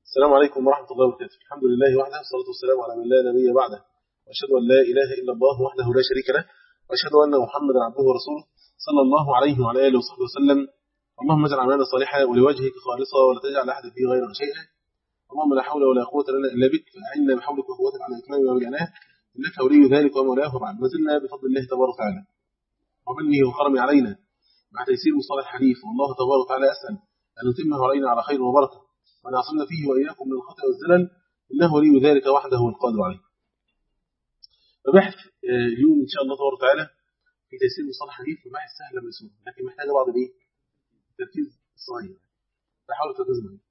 السلام عليكم ورحمة الله وبركاته. الحمد لله وحده والصلاة والسلام على من لا نبي بعده، وأشهد أن لا إله إلا الله وحده لا شريك له، وأشهد أن محمدا عبده ورسوله صلى الله عليه وعلى آله وصحبه وسلم. اللهم اجعل أعمالنا صالحة ولوجهك خالصة ولا تجعل أحد فيه غيرك شيئا. اللهم لا حول ولا قوة لنا إلا بك، فأعنا بحولك وقوتك على إتمام ما بدأناه، إنك ولي ذلك ومولاه. وبعد ما زلنا بفضل الله تبارك وتعالى ومنه وكرمه علينا مع تيسير مصطلح الحديث، والله تبارك وتعالى أسأل أن يتمه علينا على خير وبركة، وأن يعصمنا فيه وإياكم من الخطأ والزلل، إنه ولي ذلك وحده القادر عليه. فبحث اليوم إن شاء الله تبارك وتعالى في تيسير مصطلح الحديث، وبحث سهل ميسور، لكن محتاجة بعض التركيز الصغير. فحاول التركيز معي.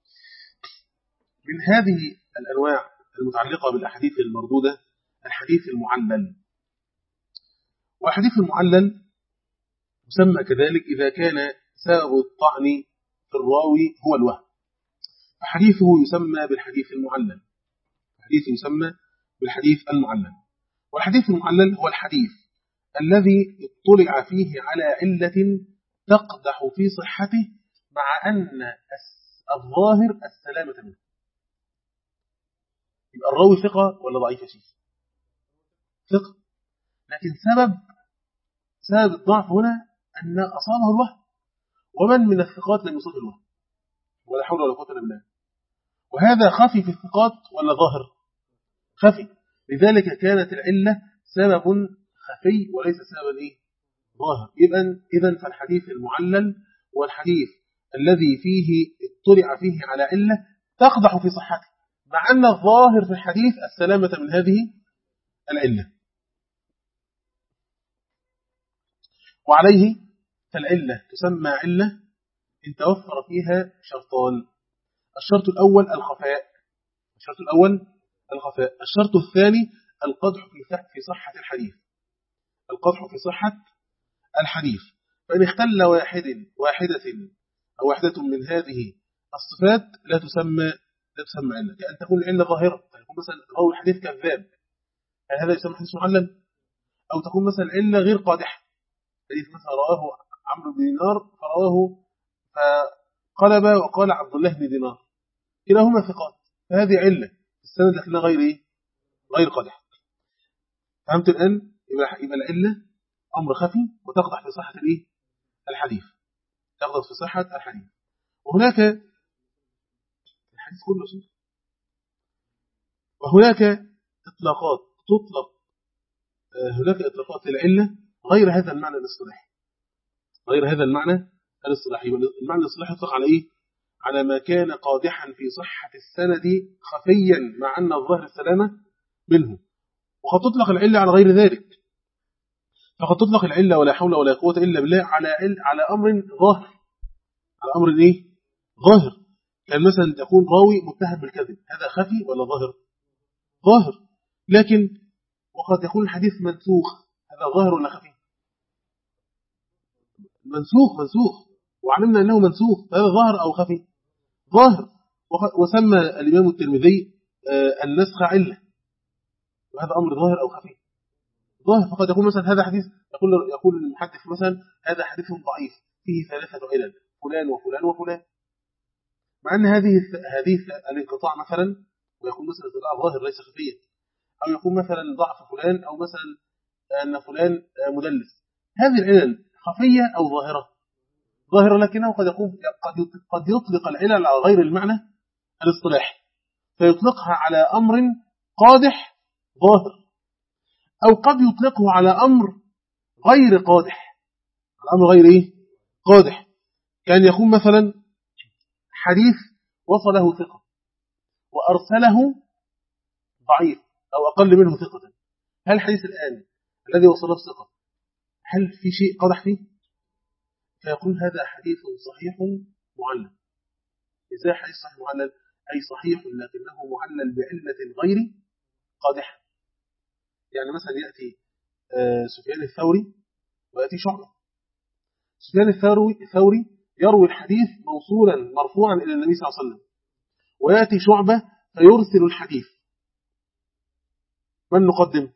من هذه الأنواع المتعلقة بالأحاديث المردودة الحديث المعلل. والحديث المعلل يسمى كذلك إذا كان سبب الطعن في الراوي هو الوهم، فحديثه يسمى بالحديث المعلل. حديثه يسمى بالحديث المعلل. والحديث المعلل هو الحديث الذي اطلع فيه على علة تقدح في صحته مع أن الظاهر السلامة منه. يبقى الراوي ثقة ولا ضعيف يا شيخ؟ ثقة، لكن سبب الضعف هنا أن أصابه الوهم، ومن من الثقات لم يصب الوهم، ولا حول ولا قوة إلا بالله. وهذا خفي في الثقات ولا ظاهر؟ خفي، لذلك كانت العلة سبب خفي وليس سببا ظاهر. إذن فالحديث المعلل هو الحديث الذي فيه اطلع فيه على علة تقدح في صحته، مع أن الظاهر في الحديث السلامة من هذه العلة. وعليه فالعلة تسمى علة إن توفر فيها شرطان: الشرط الأول الخفاء، الشرط الثاني القدح في صحة الحديث، فإن اختل واحدة من هذه الصفات لا تسمى علة. كأن تكون العلة ظاهرة، فيكون مثلا راوي الحديث كذاب، هذا يسمى حديث معلل. أو تكون مثلا علة غير قادحة، حديث مثلا رواه عمرو بن دينار فرواه فقلب وقال عبد الله بن دينار، كلاهما ثقات، فهذه علة السند لكنها غير قادحة. فهمت الآن؟ يبقى العلة أمر خفي وتقدح في صحة الحديث، وهناك الحديث كله شيء. وهناك إطلاقات للعلة غير هذا المعنى الاصطلاحي. المعنى الاصطلاحي يطلق على على ما كان قادحا في صحة السند خفيا مع أن الظاهر السلامة منه. وقد تطلق العلة على غير ذلك، فقد تطلق العلة ولا حول ولا قوة إلا بالله على أمر ظاهر، ظاهر. كان مثلا تكون راوي متهم بالكذب، هذا خفي ولا ظاهر. لكن وقد يكون الحديث منسوخ، هذا ظاهر ولا خفي؟ منسوخ، وعلمنا أنه منسوخ، هذا ظاهر أو خفي؟ ظاهر. وسمى الإمام الترمذي النسخ علة، وهذا أمر ظاهر أو خفي؟ ظاهر. فقد يكون مثلا هذا حديث يقول المحدث مثلا هذا حديث ضعيف فيه 3 علل، فلان وفلان وفلان، مع أن هذه الانقطاع مثلا، ويكون مثلا انقطاع ظاهر ليس خفيا، أو يكون مثلا ضعف فلان، أو مثلا أن فلان مدلس. هذه العلل خفية أو ظاهرة، لكنه قد يطلق العلل على غير المعنى الاصطلاحي، فيطلقها على أمر قادح ظاهر، أو قد يطلقه على أمر غير قادح، كان يكون مثلا حديث وصله ثقة وأرسله ضعيف أو أقل منه ثقة. هل الحديث الآن الذي وصله ثقة هل في شيء قدح فيه؟ فيقول هذا حديث صحيح معلل. إزاي حديث صحيح معلل؟ أي صحيح لكنه معلل بعلة غير قادحة. يعني مثلا يأتي سفيان الثوري ويأتي شعبة. سفيان الثوري يروي الحديث موصولا مرفوعا إلى النبي صلى الله عليه وسلم، ويأتي شعبة فيرسل الحديث. من نقدم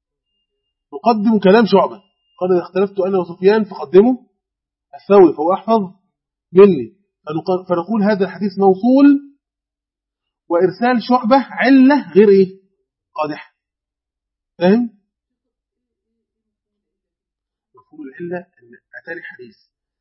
كلام شعبة، قال إذا اختلفت أنا وسفيان فقدموا الثوري فهو أحفظ مني، فنقول هذا الحديث موصول وإرسال شعبة علة غير إيه؟ قادحة. فاهم؟ مفهوم العلة أن أتاني حديث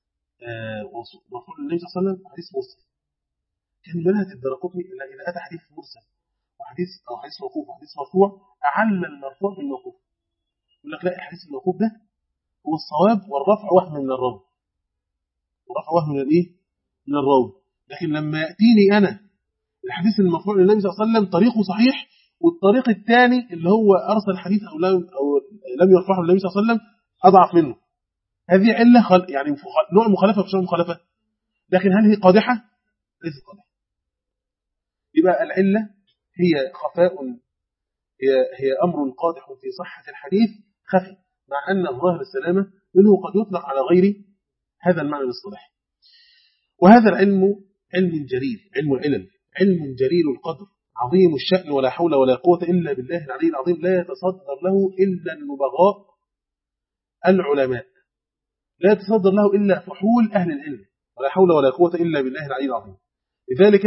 مفهوم النبي صلى الله عليه وسلم حديث مرسل، كان منهج الدرقطني إذا أتى حديث مرسل وحديث أو حديث موقوف وحديث مرفوع أعل المرفوع بالموقوف. يقول لك لا، الحديث الموقوف ده هو الصواب والرفع وهم من الراوي، والرفع وهم من الإيه؟ من الراوي. لكن لما يأتيني أنا الحديث المرفوع للنبي صلى الله عليه وسلم طريقه صحيح، والطريق الثاني اللي هو أرسل الحديث أو لم يرفعه للنبي صلى الله عليه وسلم أضعف منه، هذه علة يعني نوع مخالفة مش نوع مخالفة، لكن هل هي قادحة؟ ليست قادحة. يبقى العلة هي خفاء، هي أمر قادح في صحة الحديث خفي، مع أن ظاهر السلامة منه قد يطلق على غير هذا المعنى الاصطلاحي. وهذا العلم علم جليل، علم العلل علم جليل القدر عظيم الشأن، ولا حول ولا قوة إلا بالله العلي العظيم، لا يتصدر له إلا النبغاء العلماء، لا يتصدر له إلا فحول أهل العلم، ولا حول ولا قوة إلا بالله العلي العظيم. لذلك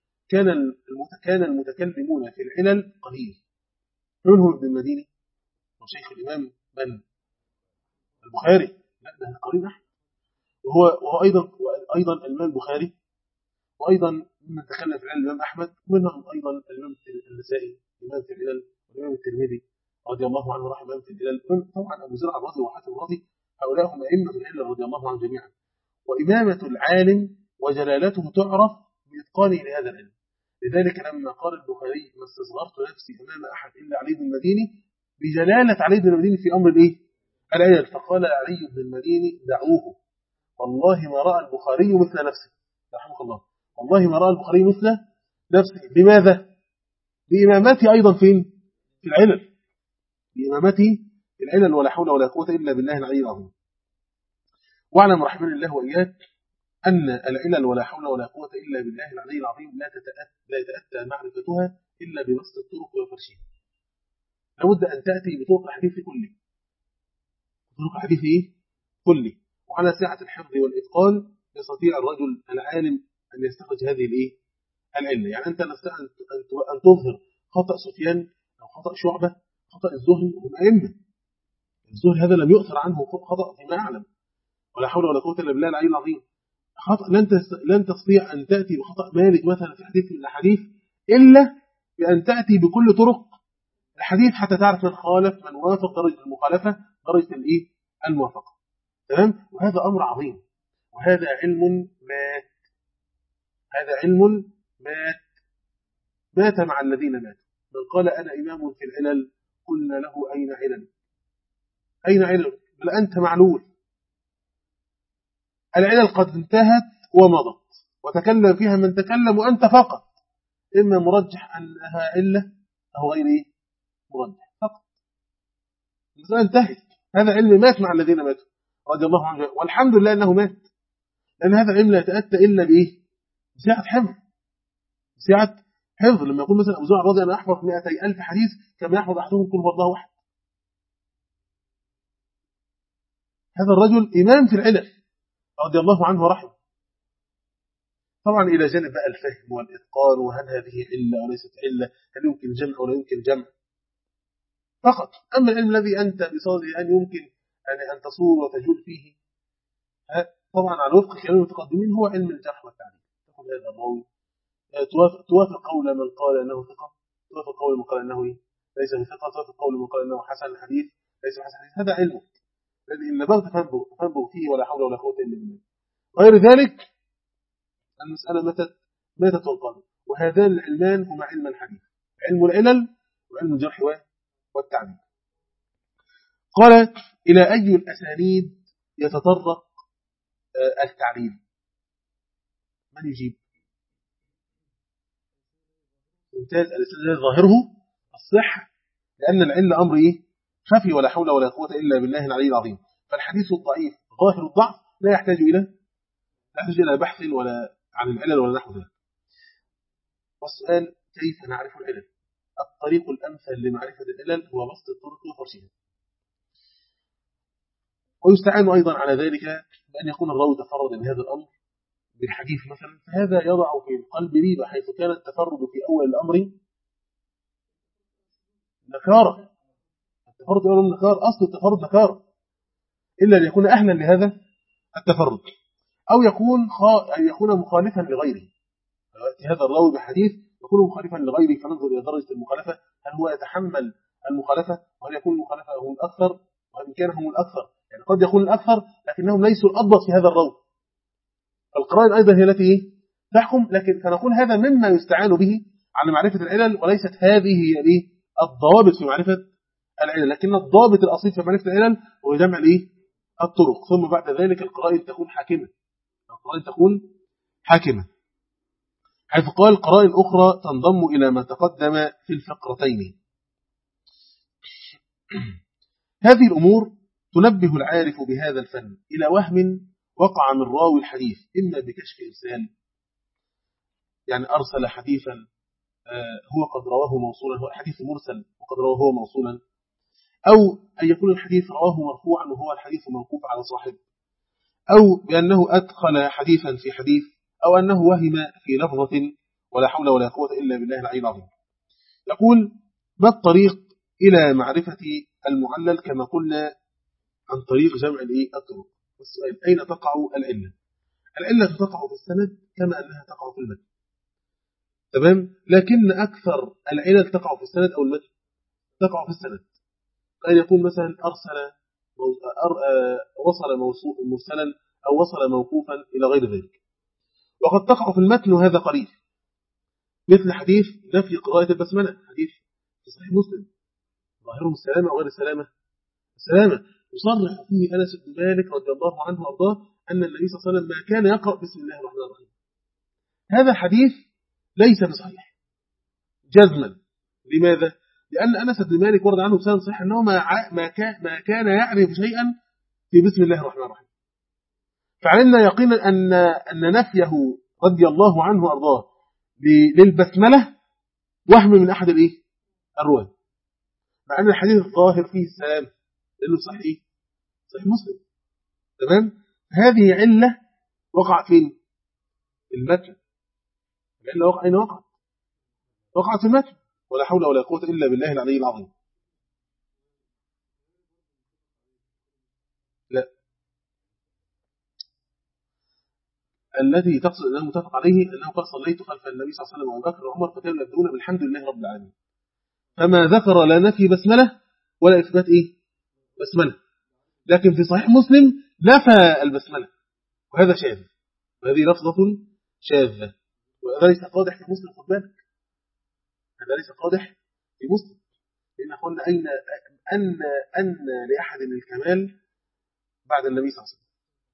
كان المتكلمون في العلل قليل. منهم ابن المديني وشيخ الإمام من البخاري، لا ده قرين أحد، وهو أيضا الإمام البخاري، وأيضا من تكلم في العلل الإمام أحمد، ومنهم أيضا الإمام النسائي إمام في العلل، والإمام الترمذي رضي الله عنه رحمه في العلل، طبعا أبو زرع الرضي وحاتم الرضي، هؤلاء هم أئمة العلل رضي الله عنهم جميعا. وإمامة العالم وجلالته تعرف بإتقانه لهذا العلم. لذلك لما قال البخاري ما استصغرت نفسي أمام أحد إلا علي بن المديني، بجلالة علي بن المديني في أمر الإيه؟ العلل، فقال علي بن المديني دعوه، والله ما رأى البخاري مثل نفسه، رحمه الله، والله ما رأى البخاري مثل نفسه. لماذا؟ بإمامتي أيضا فين؟ في العلل، بإمامتي في العلل، ولا حول ولا قوة إلا بالله العلي العظيم. واعلم رحمن الله وإياك أن العلل ولا حول ولا قوة إلا بالله العلي العظيم لا يتأتى معرفتها إلا ببسط الطرق وفرشها. لابد أن تأتي بطرق الحديث كله، طرق الحديث كله، وعلى سعة الحفظ والإتقان يستطيع الرجل العالم أن يستخرج هذه العلة. يعني أنت أن تظهر خطأ سفيان أو خطأ شعبة، خطأ الزهري، هم أئمة، الزهري هذا لم يؤثر عنه خطأ فيما أعلم، ولا حول ولا قوة إلا بالله العلي العظيم. خطأ لن تستطيع أن تأتي بخطأ مالك مثلا في حديث من الأحاديث إلا بأن تأتي بكل طرق الحديث حتى تعرف من خالف، من وافق، درجة المخالفة، درجة الموافقة. تمام؟ وهذا أمر عظيم، وهذا علم مات، هذا علم مات مع الذين ماتوا. من قال أنا إمام في العلل قلنا له أين علل؟ أين علل؟ بل أنت معلول. العلل قد انتهت ومضت، وتكلم فيها من تكلم، وأنت فقط إما مرجح أنها علة أو غير مرجح فقط. المسألة انتهت، هذا علم مات مع الذين ماتوا رضي الله عنهم، والحمد لله أنه مات، لأن هذا العلم لا يتأتى إلا بسعة حفظ، بسعة حفظ. لما يقول مثلا أبو زرع الرضي أنا أحفظ 200,000 حديث كما يحفظ أحدهم كل الله واحد، هذا الرجل إمام في العلل رضي الله عنه ورحمه. طبعا إلى جانب بقى الفهم والإتقان، وهل هذه علة أو ليست علة، هل يمكن جمع أو لا يمكن جمع فقط. أما العلم الذي أنت بصدده أن يمكن أن تصور وتجول فيه، طبعا على وفق كلام المتقدمين هو علم الجرح والتعديل. تقول هذا الراوي توافق قول من قال أنه ثقة، توافق قول من قال أنه ليس بثقة، توافق قول من قال أنه حسن الحديث ليس حسن الحديث. هذا علمه الذي إن بغت فانبغ فيه، ولا حول ولا قوة إلا بالله. غير ذلك المسألة ماتت وانقضت. وهذان العلمان هما علم الحديث، علم العلل وعلم الجرح والتعديل. قال إلى أي الأسانيد يتطرق التعليل؟ من يجيب؟ ممتاز. الإسناد ظاهره الصحة، لأن العلة أمر خفي، ولا حول ولا قوة إلا بالله العلي العظيم. فالحديث الضعيف ظاهر الضعف لا يحتاج إلى بحث ولا عن العلل ولا نحو ذلك. والسؤال كيف نعرف العلل؟ الطريق الأمثل لمعرفة العلل هو بسط الطرق وفرشها. ويستعان أيضا على ذلك بأن يكون الراوي تفرد بهذا الأمر بالحديث مثلا، فهذا يضع في القلب ريبة، حيث كان التفرد في أول الأمر نكارة. التفرد في أول الأمر نكارة، أصل التفرد نكارة، إلا أن يكون أهلا لهذا التفرد، أو يكون مخالفا لغيره. يأتي هذا الراوي بحديث يكون مخالفا لغيره، فننظر إلى درجة المخالفة، هل هو يتحمل المخالفة، وهل يكون المخالفة هم الأكثر، وإن كان هم الأكثر، يعني قد يكون الأكثر لكنهم ليسوا الأضبط في هذا الراوي. القرائن أيضا هي التي تحكم، لكن فنقول هذا مما يستعان به على معرفة العلل، وليست هذه هي الضوابط في معرفة العلل، لكن الضابط الأصيل في معرفة العلل هو جمع الطرق، ثم بعد ذلك القرائن تكون حاكمة. القرائن تكون حاكمة، حيث قال قرائن أخرى تنضم إلى ما تقدم في الفقرتين. هذه الأمور تنبه العارف بهذا الفن إلى وهم وقع من راوي الحديث، إما بكشف إرسال، يعني أرسل حديثا هو قد رواه موصولا، هو الحديث مرسل وقد رواه هو موصولا، أو أن يكون الحديث رواه مرفوعا وهو الحديث موقوف على صاحب، أو بأنه أدخل حديثا في حديث، أو أنه وهم في لفظة، ولا حول ولا قوة إلا بالله العلي العظيم. يقول: ما الطريق إلى معرفة المعلل؟ كما قلنا عن طريق جمع الطرق. السؤال: أين تقع العلة؟ العلة تقع في السند كما أنها تقع في المتن، تمام؟ لكن أكثر العلل تقع في السند أو المتن؟ تقع في السند. أن يكون مثلا وصل مرسلا أو وصل موقوفا إلى غير ذلك. وقد تقع في المتن، وهذا قليل، مثل حديث نفي قراءة البسملة، حديث في صحيح مسلم، ظاهرهم السلامة أو غير السلامة؟ السلامة. يصرح فيه أنس بن مالك رضي الله عنه وأرضاه أن النبي صلى الله عليه وسلم ما كان يقرأ بسم الله الرحمن الرحيم. هذا حديث ليس بصحيح جزما. لماذا؟ لأن أنس بن مالك ورد عنه بسند صحيح أنه ما كان يعرف شيئا في بسم الله الرحمن الرحيم. فعلمنا يقينا أن نفيه رضي الله عنه وأرضاه للبسملة وهم من أحد الرواة، مع أن الحديث الظاهر فيه السلام لأنه صحيح مسلم، تمام؟ هذه علة وقعت فين؟ المتن. العلة أين وقعت؟ وقعت في المتن، ولا حول ولا قوة إلا بالله العلي العظيم. لا، الذي تقصد أنه متفق عليه أنه قال: صليت خلف النبي صلى الله عليه وسلم وأبو بكر وعمر فكانوا يبدون بالحمد لله رب العالمين. فما ذكر لا نفي بسملة ولا إثبات بسملة، لكن في صحيح مسلم نفى البسملة، وهذا شاذ، وهذه لفظة شاذة، وهذا ليس قادح في مسلم. خد بالك، هذا ليس قادح في مسلم، لأن قلنا أن لأحد الكمال بعد النبي صلى الله عليه وسلم،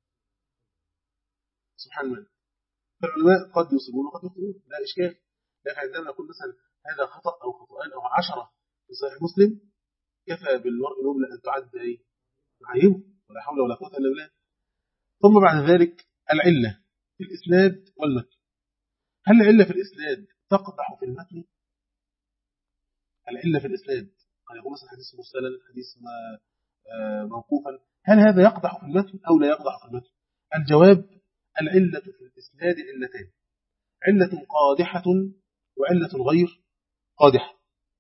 سبحان الله. فالعلماء قد يصيبون وقد يخطئون، لا إشكال، لكن عندما يكون مثلا هذا خطأ أو خطأان أو 10 في صحيح مسلم، كفى بالمرء نبلة أن تعد معيبه، ولا حول ولا قوة إلا بالله. ثم بعد ذلك العلة في الإسناد والمتن. هل العلة في الإسناد تقدح في المتن؟ العلة في الإسناد قد يكون مثلا حديث مرسلا، حديث موقوفا، هل هذا يقدح في المتن أو لا يقدح في المتن؟ الجواب: العلة في الإسناد علتان: علة قادحة وعلة غير قادحة.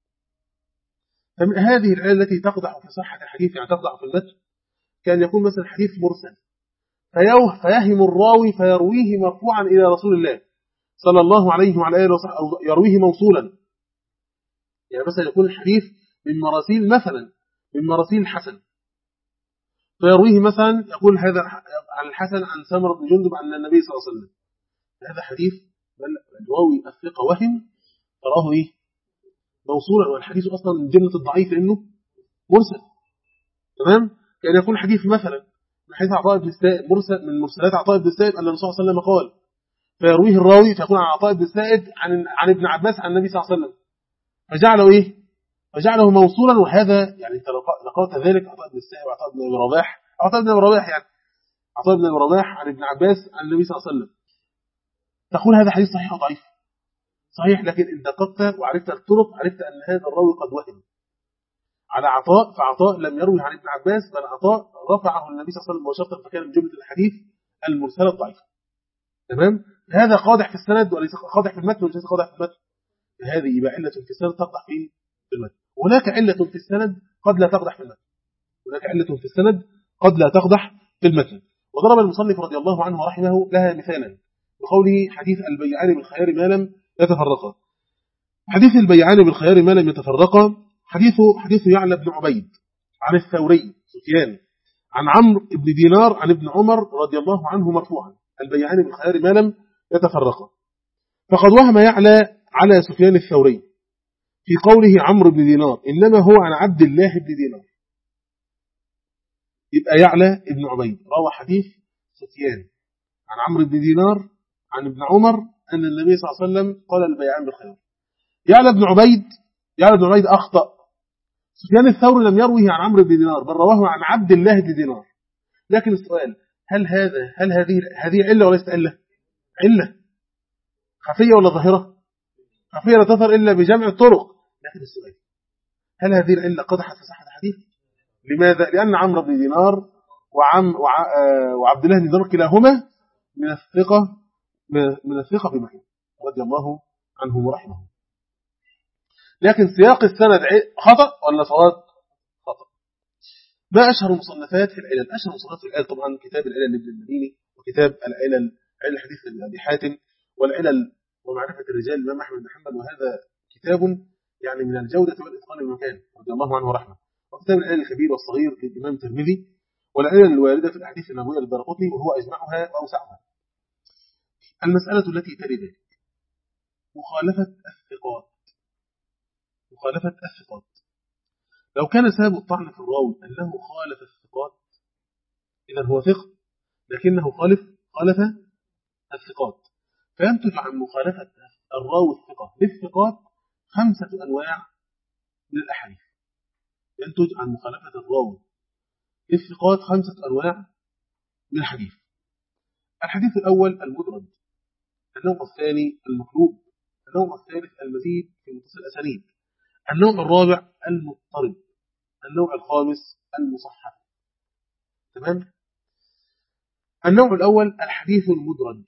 هذه العلة التي تقدح في صحة الحديث، يعني تقدح في المتن، كان يكون مثلا حديث مرسل فيهم الراوي فيرويه مرفوعا إلى رسول الله صلى الله عليه وعلى آله وصحبه، أو يرويه موصولا. يعني مثلا يكون الحديث من مراسيل الحسن، فيرويه مثلا يقول هذا عن الحسن عن سمر بن جندب عن النبي صلى الله عليه وسلم. هذا حديث الراوي الثقة وهم فراه موصولا، والحديث أصلا من جملة الضعيف لأنه مرسل، تمام؟ كان يكون حديث مثلا من حديث عطاء بن السائب من مرسلات عطاء بن السائب أن الرسول صلى الله عليه وسلم قال، فيرويه الراوي فيكون عن عطاء بن السائب عن ابن عباس عن النبي صلى الله عليه وسلم، فجعله موصولا. وهذا يعني انت لقات ذلك عطاء بن السائب وعطاء بن ابي رباح يعني عطاء بن ابي رباح عن ابن عباس عن النبي صلى الله عليه وسلم، تقول هذا حديث صحيح او ضعيف؟ صحيح، لكن ان دققت وعرفت الطرق عرفت ان هذا الراوي قد وهم على عطاء، فعطاء لم يروي عن ابن عباس، بل عطاء رفعه النبي صلى الله عليه وسلم مباشرة، فكان من جملة الحديث المرسلة الضعيفة. تمام؟ هذا قادح في السند وليس قادح في المتن، وليس قادح في المتن. هذه يبقى علة في السند تقدح في المتن. هناك علة في السند قد لا تقدح في المتن. هناك علة في السند قد لا تقدح في المتن. وضرب المصنف رضي الله عنه ورحمه لها مثالا بقوله حديث البيعان بالخيار ما لم يتفرقا. حديث البيعان بالخيار ما لم يتفرقا حديث يعلى بن عبيد عن الثوري سفيان عن عمرو بن دينار عن ابن عمر رضي الله عنه مرفوعا: البيعان بالخيار ما لم يتفرقا. فقد وهم يعلى على سفيان الثوري في قوله عمرو بن دينار إنما هو عن عبد الله بن دينار. يبقى يعلى ابن عبيد روى حديث سفيان عن عمرو بن دينار عن ابن عمر أن النبي صلى الله عليه وسلم قال البيعان بالخيار. يعلى بن عبيد أخطأ. سفيان الثوري لم يروه عن عمرو بن دينار بل رواه عن عبد الله بن دينار. لكن السؤال: هل هذه علة وليست علة؟ علة خفية ولا ظاهرة؟ خفية لا تظهر إلا بجمع الطرق. لكن السؤال: هل هذه العلة قدحت في صحة الحديث؟ لماذا؟ لأن عمرو بن دينار وعبد الله بن دينار كلاهما من الثقة بمكان رضي الله عنهم ورحمه. لكن سياق السند خطأ ولا صواب؟ خطأ. ما أشهر مصنفات في العلل؟ أشهر مصنفات في العلل طبعا كتاب العلل لابن المديني، وكتاب علل الحديث لأبي حاتم، والعلل ومعرفة الرجال الإمام أحمد بن حنبل، وهذا كتاب يعني من الجودة والإتقان المكان رضي الله عنه ورحمه. وكتاب العلل الكبير والصغير للإمام الترمذي، والعلل الواردة في الأحاديث النبوية للدارقطني وهو أجمعها وأوسعها. المسألة التي تلي ذلك مخالفة الثقات. لو كان سبب الطعن في الراوي أنه خالف الثقات إذا هو ثقة، لكنه خالف الثقات، فينتج عن مخالفة الراوي الثقة للثقات 5 أنواع من الأحاديث. ينتج عن مخالفة الراوي للثقات 5 أنواع من الحديث. الحديث الأول المدرج، النوع الثاني المقلوب، النوع الثالث المزيد في متصل الأسانيد، النوع الرابع المضطرب، النوع الخامس المصحف. تمام؟ النوع الأول الحديث المدرج.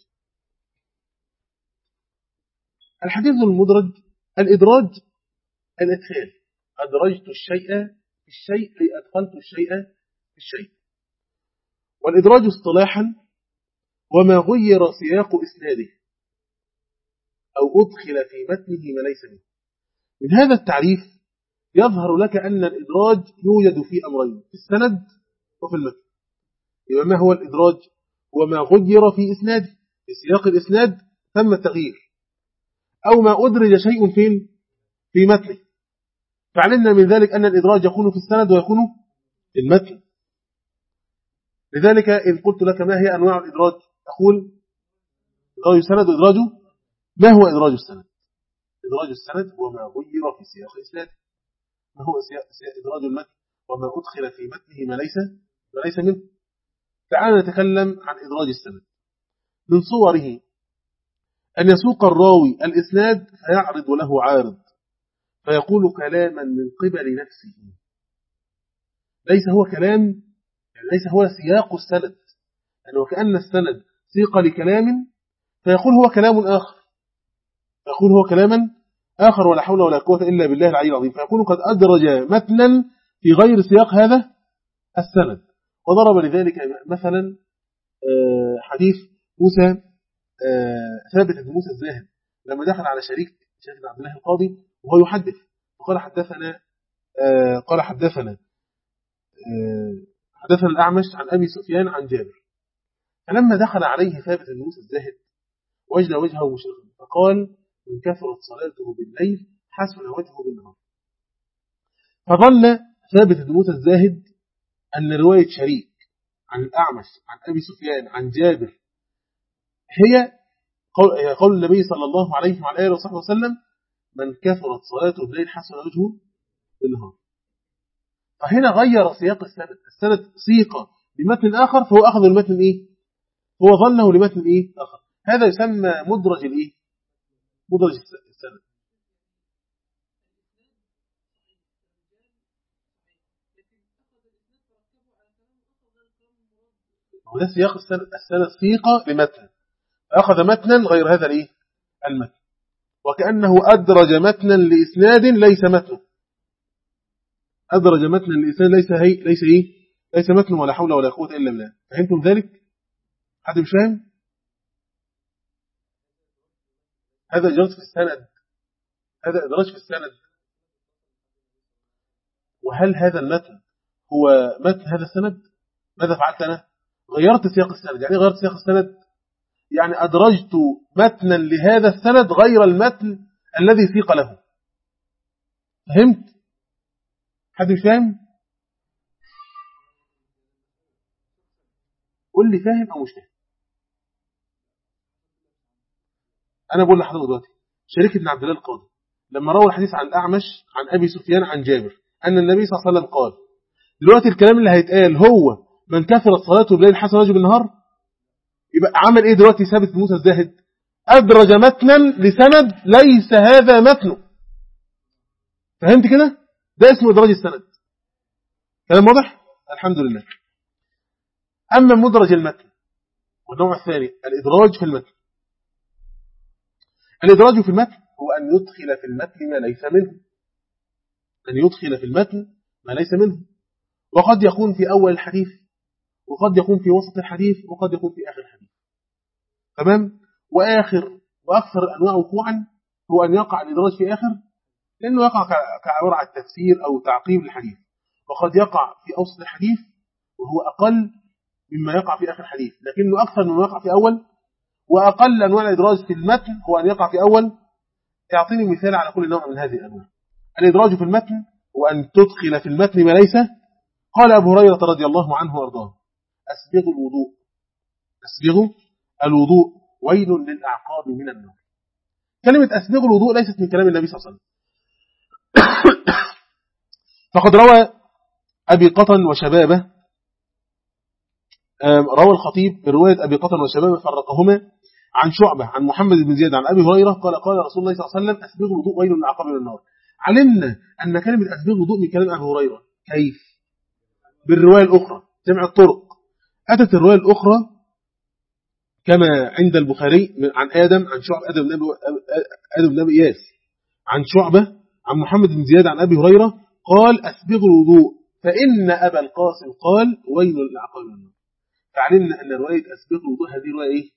الحديث المدرج الإدراج الإدخال، أدرجت الشيء في الشيء أي أدخلت الشيء في الشيء. والإدراج اصطلاحا وما غير سياق إسناده أو أدخل في متنه ما ليس منه. من هذا التعريف يظهر لك أن الإدراج يوجد في أمرين: في السند وفي المتن. يبقى ما هو الإدراج؟ وما غير في إسناده، في سياق الإسناد ثم التغيير، أو ما أدرج شيء في متنه. فعلمنا من ذلك أن الإدراج يكون في السند ويكون في المتن. لذلك إن قلت لك ما هي أنواع الإدراج أقول إدراج السند وإدراجه. ما هو إدراج السند؟ إدراج السند هو ما غير في سياق إسناده. ما هو إدراج المتن؟ وما أدخل في متنه ما ليس منه. تعال نتكلم عن إدراج السند. من صوره أن يسوق الراوي الإسناد فيعرض له عارض فيقول كلاما من قبل نفسه، ليس هو كلام، يعني ليس هو سياق السند، يعني وكأن السند سيق لكلام فيقول هو كلاما آخر ولا حول ولا قوة إلا بالله العلي العظيم، فيكون قد أدرج متنا في غير سياق هذا السند. وضرب لذلك مثلا حديث موسى ثابت بن موسى الزاهد لما دخل على شريك بن عبد الله القاضي وهو يحدث وقال حدثنا الأعمش عن أبي سفيان عن جابر. فلما دخل عليه ثابت بن موسى الزاهد وجد وجهه مشرقا فقال: من كثرت صلاته بالليل حسن وجهه بالنهار. فظن ثابت بن موسى الزاهد أن رواية شريك عن الأعمش عن أبي سفيان عن جابر هي قول النبي صلى الله عليه وعلى آله وصحبه وسلم: من كثرت صلاته بالليل حسن وجهه بالنهار. فهنا غير سياق السند سيق بمتن آخر، فهو أخذ المتن هو ظنه لمتن آخر. هذا يسمى مدرج مدرج السند. وده سياق السند سيق لمتن، أخذ متنا غير هذا الإيه؟ المتن، وكأنه أدرج متنا لإسناد ليس متن، أدرج متنا لإسناد ليس متن، ولا حول ولا قوة إلا بالله. فهمتم ذلك؟ حد مش فاهم؟ هذا إدراج في السند، هذا إدراج في السند. وهل هذا المتن هو متن هذا السند؟ ماذا فعلت أنا؟ غيرت سياق السند. يعني غيرت سياق السند، يعني أدرجت متنا لهذا السند غير المتن الذي سيق له. فهمت؟ حد مش فاهم؟ قل لي فاهم أو مش فاهم. أنا بقول لحضرتك دلوقتي شريك بن عبد الله القاضي لما روى الحديث عن الأعمش عن أبي سفيان عن جابر أن النبي صلى الله عليه وسلم قال، دلوقتي الكلام اللي هيتقال هو من كثرت صلاته بالليل حسن رجل بالنهار، يبقى عمل إيه دلوقتي ثابت موسى الزاهد؟ أدرج متنا لسند ليس هذا متنه. فهمت كده؟ ده اسمه إدراج السند. كلام واضح؟ الحمد لله. أما مدرج المتن والنوع الثاني الإدراج في المتن. الإدراج في المتن هو أن يدخل في المتن ما ليس منه، أن يدخل في المتن ما ليس منه، وقد يكون في أول الحديث، وقد يكون في وسط الحديث، وقد يكون في آخر الحديث. تمام؟ وأكثر الأنواع وقوعا هو أن يقع الإدراج في آخر، لأنه يقع كعبارة عن التفسير أو تعقيب الحديث، وقد يقع في أوسط الحديث وهو أقل مما يقع في آخر الحديث، لكنه أكثر مما يقع في أول. وأقل أنواع الإدراج في المتن هو أن يقع في أول. اعطيني مثال على كل نوع من هذه الأنواع. الإدراج في المتن هو أن تدخل في المتن ما ليس. قال أبو هريرة رضي الله عنه وأرضاه: أسبغوا الوضوء، أسبغوا الوضوء ويل للأعقاب من النار. كلمة أسبغوا الوضوء ليست من كلام النبي صلى الله عليه وسلم. فقد روى أبي قطن وشبابه، روى الخطيب برواية أبي قطن وشبابه فرقهما عن شعبة عن محمد بن زياد عن أبي هريرة قال قال رسول الله صلى الله عليه وسلم: أسبغوا الوضوء ويل للأعقاب من النار. علمنا أن كلمة أسبغوا الوضوء من كلام أبي هريرة. كيف؟ بالرواية الأخرى، جمع الطرق. أتت الرواية الأخرى كما عند البخاري عن آدم عن شعبة، آدم بن أبي إياس عن شعبة عن محمد بن زياد عن أبي هريرة قال: أسبغوا الوضوء فإن أبا القاسم قال ويل للأعقاب من النار. فعلمنا أن رواية أسبغوا الوضوء هذه رواية إيه؟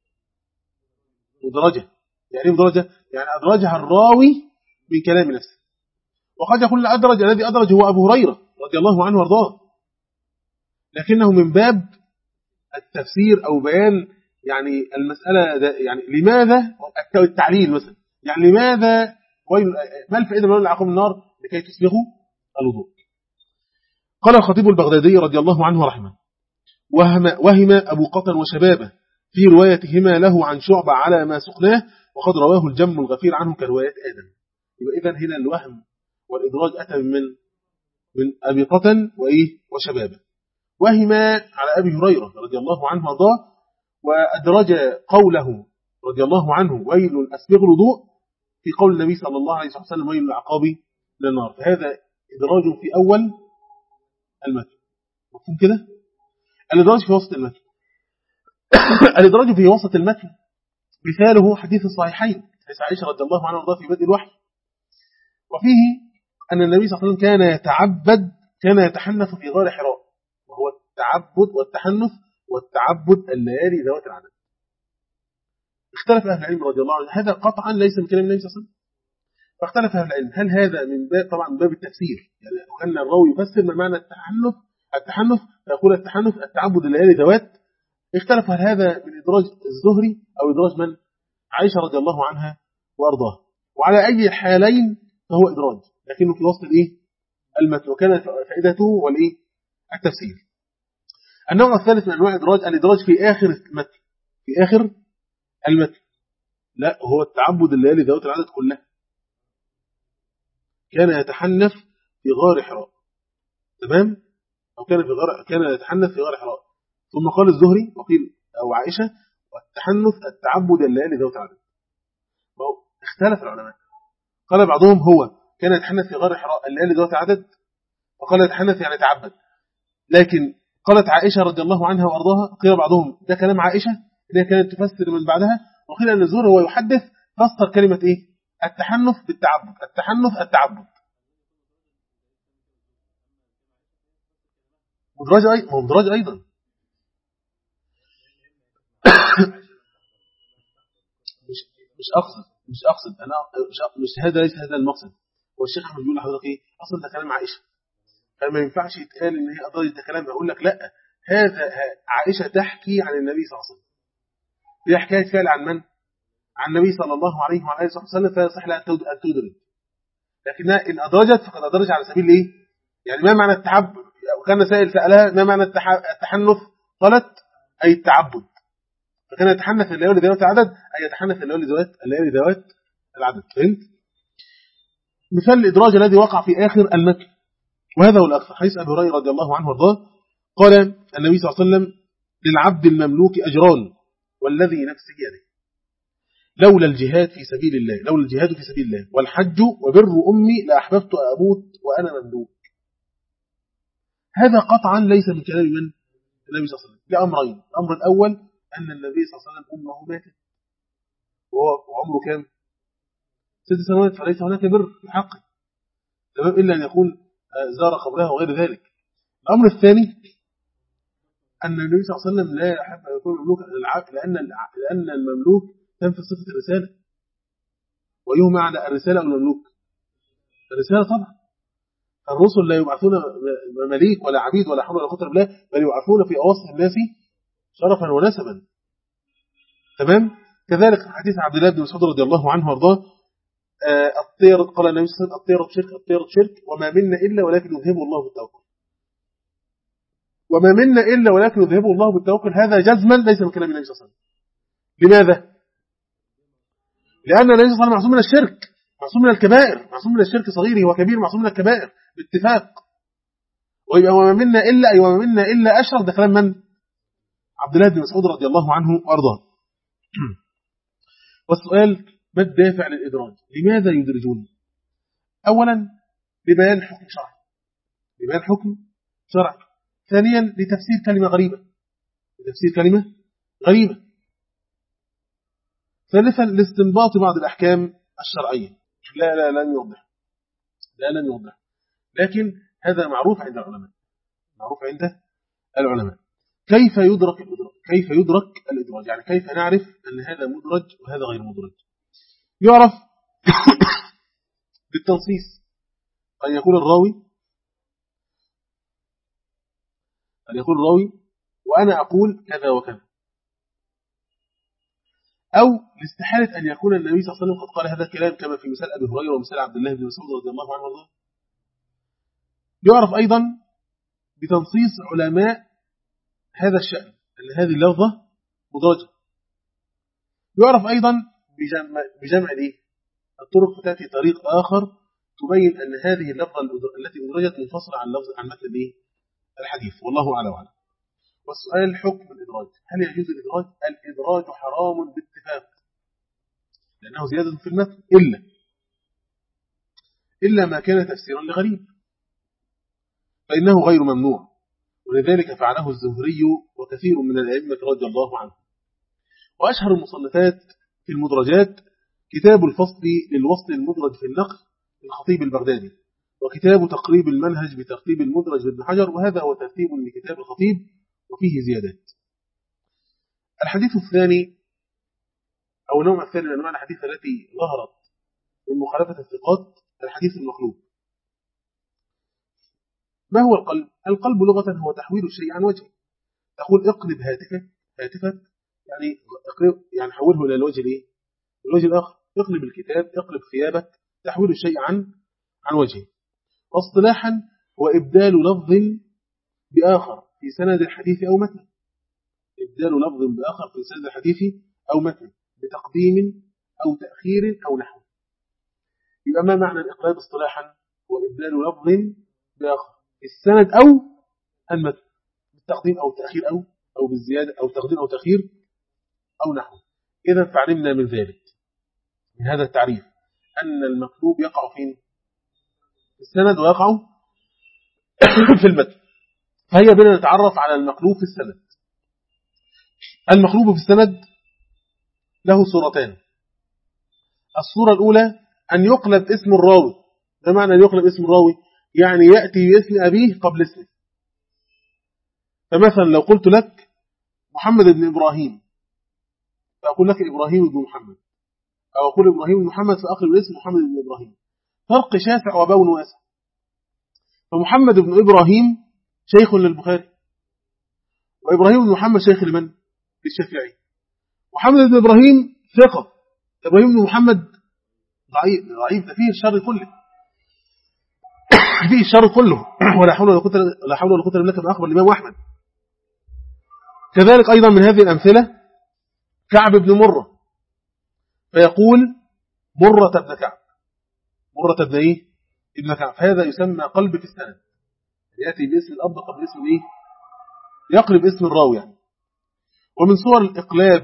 مدرجة. يعني مدرجة يعني أدرجها الراوي من كلام نفسه. وقد يكون الأدرج الذي أدرج هو أبو هريرة رضي الله عنه وارضاه، لكنه من باب التفسير أو بيان يعني المسألة يعني لماذا التعليل مثلا، يعني لماذا ما الفائدة من العقاب من النار لكي تسبغوا الوضوء. قال الخطيب البغدادي رضي الله عنه ورحمه: وهم أبو قطن وشبابه في روايتهما له عن شعبة على ما سقناه، وقد رواه الجم الغفير عنه كرواية آدم. يبقى إذن هنا الوهم والإدراج أتى من أبي قطن وشبابه. وهم على أبي هريرة رضي الله عنه وارضاه، وأدرج قوله رضي الله عنه ويل أسبغ الوضوء في قول النبي صلى الله عليه وسلم ويل العقاب للنار. فهذا إدراج في أول المتن. مفهوم كده؟ الإدراج في وسط المتن. الإدراج في وسط المتن مثاله حديث الصحيحين حديث عائشة رضي الله عنها وارضاها في بدء الوحي، وفيه أن النبي صلى الله عليه وسلم كان يتحنث في غار حراء، وهو التعبد والتعبد الليالي ذوات العدد. اختلف أهل العلم رضي الله عنه، هذا قطعا ليس من كلام النبي صلى الله عليه وسلم. فاختلف أهل العلم هل هذا من باب، طبعا من باب التفسير، يعني لو كان الراوي يفسر ما معنى التحنث فيقول التحنث التعبد الليالي ذوات. اختلف هل هذا من إدراج الزهري أو إدراج من؟ عائشة رضي الله عنها وأرضاها. وعلى أي حالين فهو إدراج، لكنه في وسط المتن، وكان فائدته التفسير. النوع الثالث من أنواع الإدراج في آخر المتن، في آخر المتن. لا، هو التعبد الليالي ذوات العدد كلها. كان يتحنث في غار حراء، تمام؟ أو كان يتحنث في غار حراء. ثم قال الزهري وقيل أو عائشة والتحنث التعبد الليالي ذوات العدد. اختلف العلماء، قال بعضهم هو كان يتحنث في غار حراء الليالي ذوات العدد، وقال يتحنث يعني يتعبد. لكن قالت عائشة رضي الله عنها وأرضاها، قيل بعضهم ده كلام عائشة اللي كانت تفسر من بعدها. وقيل أن الزهري هو يحدث فسر كلمة إيه؟ التحنث بالتعبد، التحنث التعبد. مدرج أيضا مش أقصد أنا مش هذا، ليس هذا المقصد. والشيخ أحمد بيقول لحضرتك إيه؟ أصلا ده كلام عائشة، فما ينفعش يتقال إن هي أدرجت ده كلام. أقول لك لا، هذا عائشة تحكي عن النبي صلى الله عليه وسلم، هي حكاية فعل عن من؟ عن النبي صلى الله عليه وعلى آله وسلم، فيصح لها أن تدرج. لكنها إن أدرجت فقد أدرج على سبيل إيه؟ يعني ما معنى التعبد؟ وكان سائل سألها ما معنى التحنث؟ قالت أي التعبد. فكان يتحنث الليالي ذوات العدد، أي يتحنث الليالي ذوات العدد. فهمت؟ مثال الإدراج الذي وقع في آخر المتن، وهذا هو الأكثر، حيث أبي هريرة رضي الله عنه وارضاه قال النبي صلى الله عليه وسلم للعبد المملوك أجران والذي نفسي بيده، لولا الجهاد في سبيل الله، لولا الجهاد في سبيل الله والحج وبر أمي لأحببت أموت وأنا مملوك. هذا قطعا ليس من كلام من؟ النبي صلى الله عليه وسلم، لأمرين. الأمر الأول أن النبي صلى الله عليه وسلم أمه ماتت وهو عمره كام؟ 6 سنوات، فليس هناك بر في حقه، تمام، إلا أن يكون زار قبرها وغير ذلك. الأمر الثاني أن النبي صلى الله عليه وسلم لا يحب أن يكون مملوكا لأن المملوك تنفي صفة الرسالة. ويهما على الرسالة والمملوك؟ الرسالة طبعا. الرسل لا يبعثون مماليك ولا عبيد ولا حول ولا قوة إلا بالله، بل يبعثون في أوسط الناس شرفا ونسبا، تمام. كذلك حديث عبد الله بن مسعود رضي الله عنه وارضاه الطير، قال النبي صلى الله عليه وسلم الطيرة شرك، الطيرة شرك، وما منا إلا ولكن يذهبه الله بالتوكل. وما منا إلا ولكن يذهبه الله بالتوكل، هذا جزما ليس من كلام النبي صلى الله عليه وسلم. لماذا؟ لأن النبي صلى الله عليه وسلم معصوم من الشرك، معصوم من الكبائر، معصوم من الشرك صغيره وكبير، معصوم من الكبائر باتفاق. ويبقى وما منا إلا، أي وما منا إلا أشرك، ده كلام من؟ عبد الله بن مسعود رضي الله عنه وأرضاه. والسؤال ما الدافع للإدراج؟ لماذا يدرجون؟ أولا لبيان حكم شرعي، لبيان حكم شرعي. ثانيا لتفسير كلمة غريبة، لتفسير كلمة غريبة. ثالثا لاستنباط بعض الأحكام الشرعية. لن يوضح، لن يوضح، لكن هذا معروف عند العلماء، معروف عند العلماء. كيف يدرك الإدراج؟ كيف يدرك الإدراج؟ يعني كيف نعرف أن هذا مدرج وهذا غير مدرج؟ يعرف بالتنصيص. أن يكون الراوي وأنا أقول كذا وكذا، أو لاستحالة أن يكون النبي صلى الله عليه وسلم قد قال هذا الكلام، كما في مثال أبي هريرة ومثال عبد الله بن مسعود رضي الله عنه وارضاه. يعرف أيضا بتنصيص علماء هذا الشأن أن هذه اللفظة مدرجة. يعرف أيضا بجمع الطرق، فتأتي طريق آخر تبين أن هذه اللفظة التي أدرجت منفصلة عن متن الحديث، والله أعلم وأعلم. والسؤال حكم الإدراج، هل يجوز الإدراج؟ الإدراج حرام باتفاق، لأنه زيادة في المتن، إلا ما كان تفسيرا لغريب فإنه غير ممنوع، ولذلك فعله الزهري وكثير من الأئمة رضي الله عنهم. وأشهر المصنفات في المدرجات كتاب الفصل للوصل المدرج في النقل للخطيب البغدادي، وكتاب تقريب المنهج بترتيب المدرج لابن حجر، وهذا هو ترتيب لكتاب الخطيب وفيه زيادات. الحديث الثاني أو النوع الثاني من أنواع الحديث التي ظهرت من مخالفة الثقات الحديث المقلوب. ما هو القلب؟ القلب لغة هو تحويل الشيء عن وجهه. تقول اقلب هاتفك يعني حوله إلى الوجه الوجه الآخر. اقلب الكتاب، اقلب ثيابك، تحويل الشيء عن وجهه. واصطلاحا هو إبدال لفظ بآخر في سند الحديث أو متن، إبدال لفظ بآخر في سند الحديث أو متن بتقديم أو تأخير أو نحو. يبقى ما معنى الإقلاب اصطلاحا؟ هو إبدال لفظ بآخر في السند أو المتن بالتقديم أو التأخير أو بالزيادة أو تقديم أو تأخير أو نحو. إذا فعلمنا من ذلك، من هذا التعريف، أن المقلوب يقع فين؟ في السند ويقع في المتن. فهي بنا نتعرف على المقلوب في السند. المقلوب في السند له صورتان. الصورة الأولى أن يقلب اسم الراوي. ما معنى أن يقلب اسم الراوي؟ يعني يأتي باسم أبيه قبل اسمه. فمثلا لو قلت لك محمد بن إبراهيم فأقول لك إبراهيم بن محمد، أو أقول إبراهيم بن محمد فأقلب الاسم محمد بن إبراهيم. فرق شاسع وبون واسع. فمحمد بن إبراهيم شيخ للبخاري، وإبراهيم بن محمد شيخ لمن؟ للشافعي. محمد بن إبراهيم ثقة، إبراهيم بن محمد ضعيف، ده فيه الشر كله، فيه الشر كله. ولا حول ولا قوة إلا بالله، كما أخبر الإمام أحمد. كذلك أيضا من هذه الأمثلة كعب بن مرة، فيقول مرة بن كعب، مرة بن إيه؟ ابن كعب. هذا يسمى قلب في السند، يأتي باسم الأب قبل اسم إيه؟ يقلب اسم الراوي يعني. ومن صور الإقلاب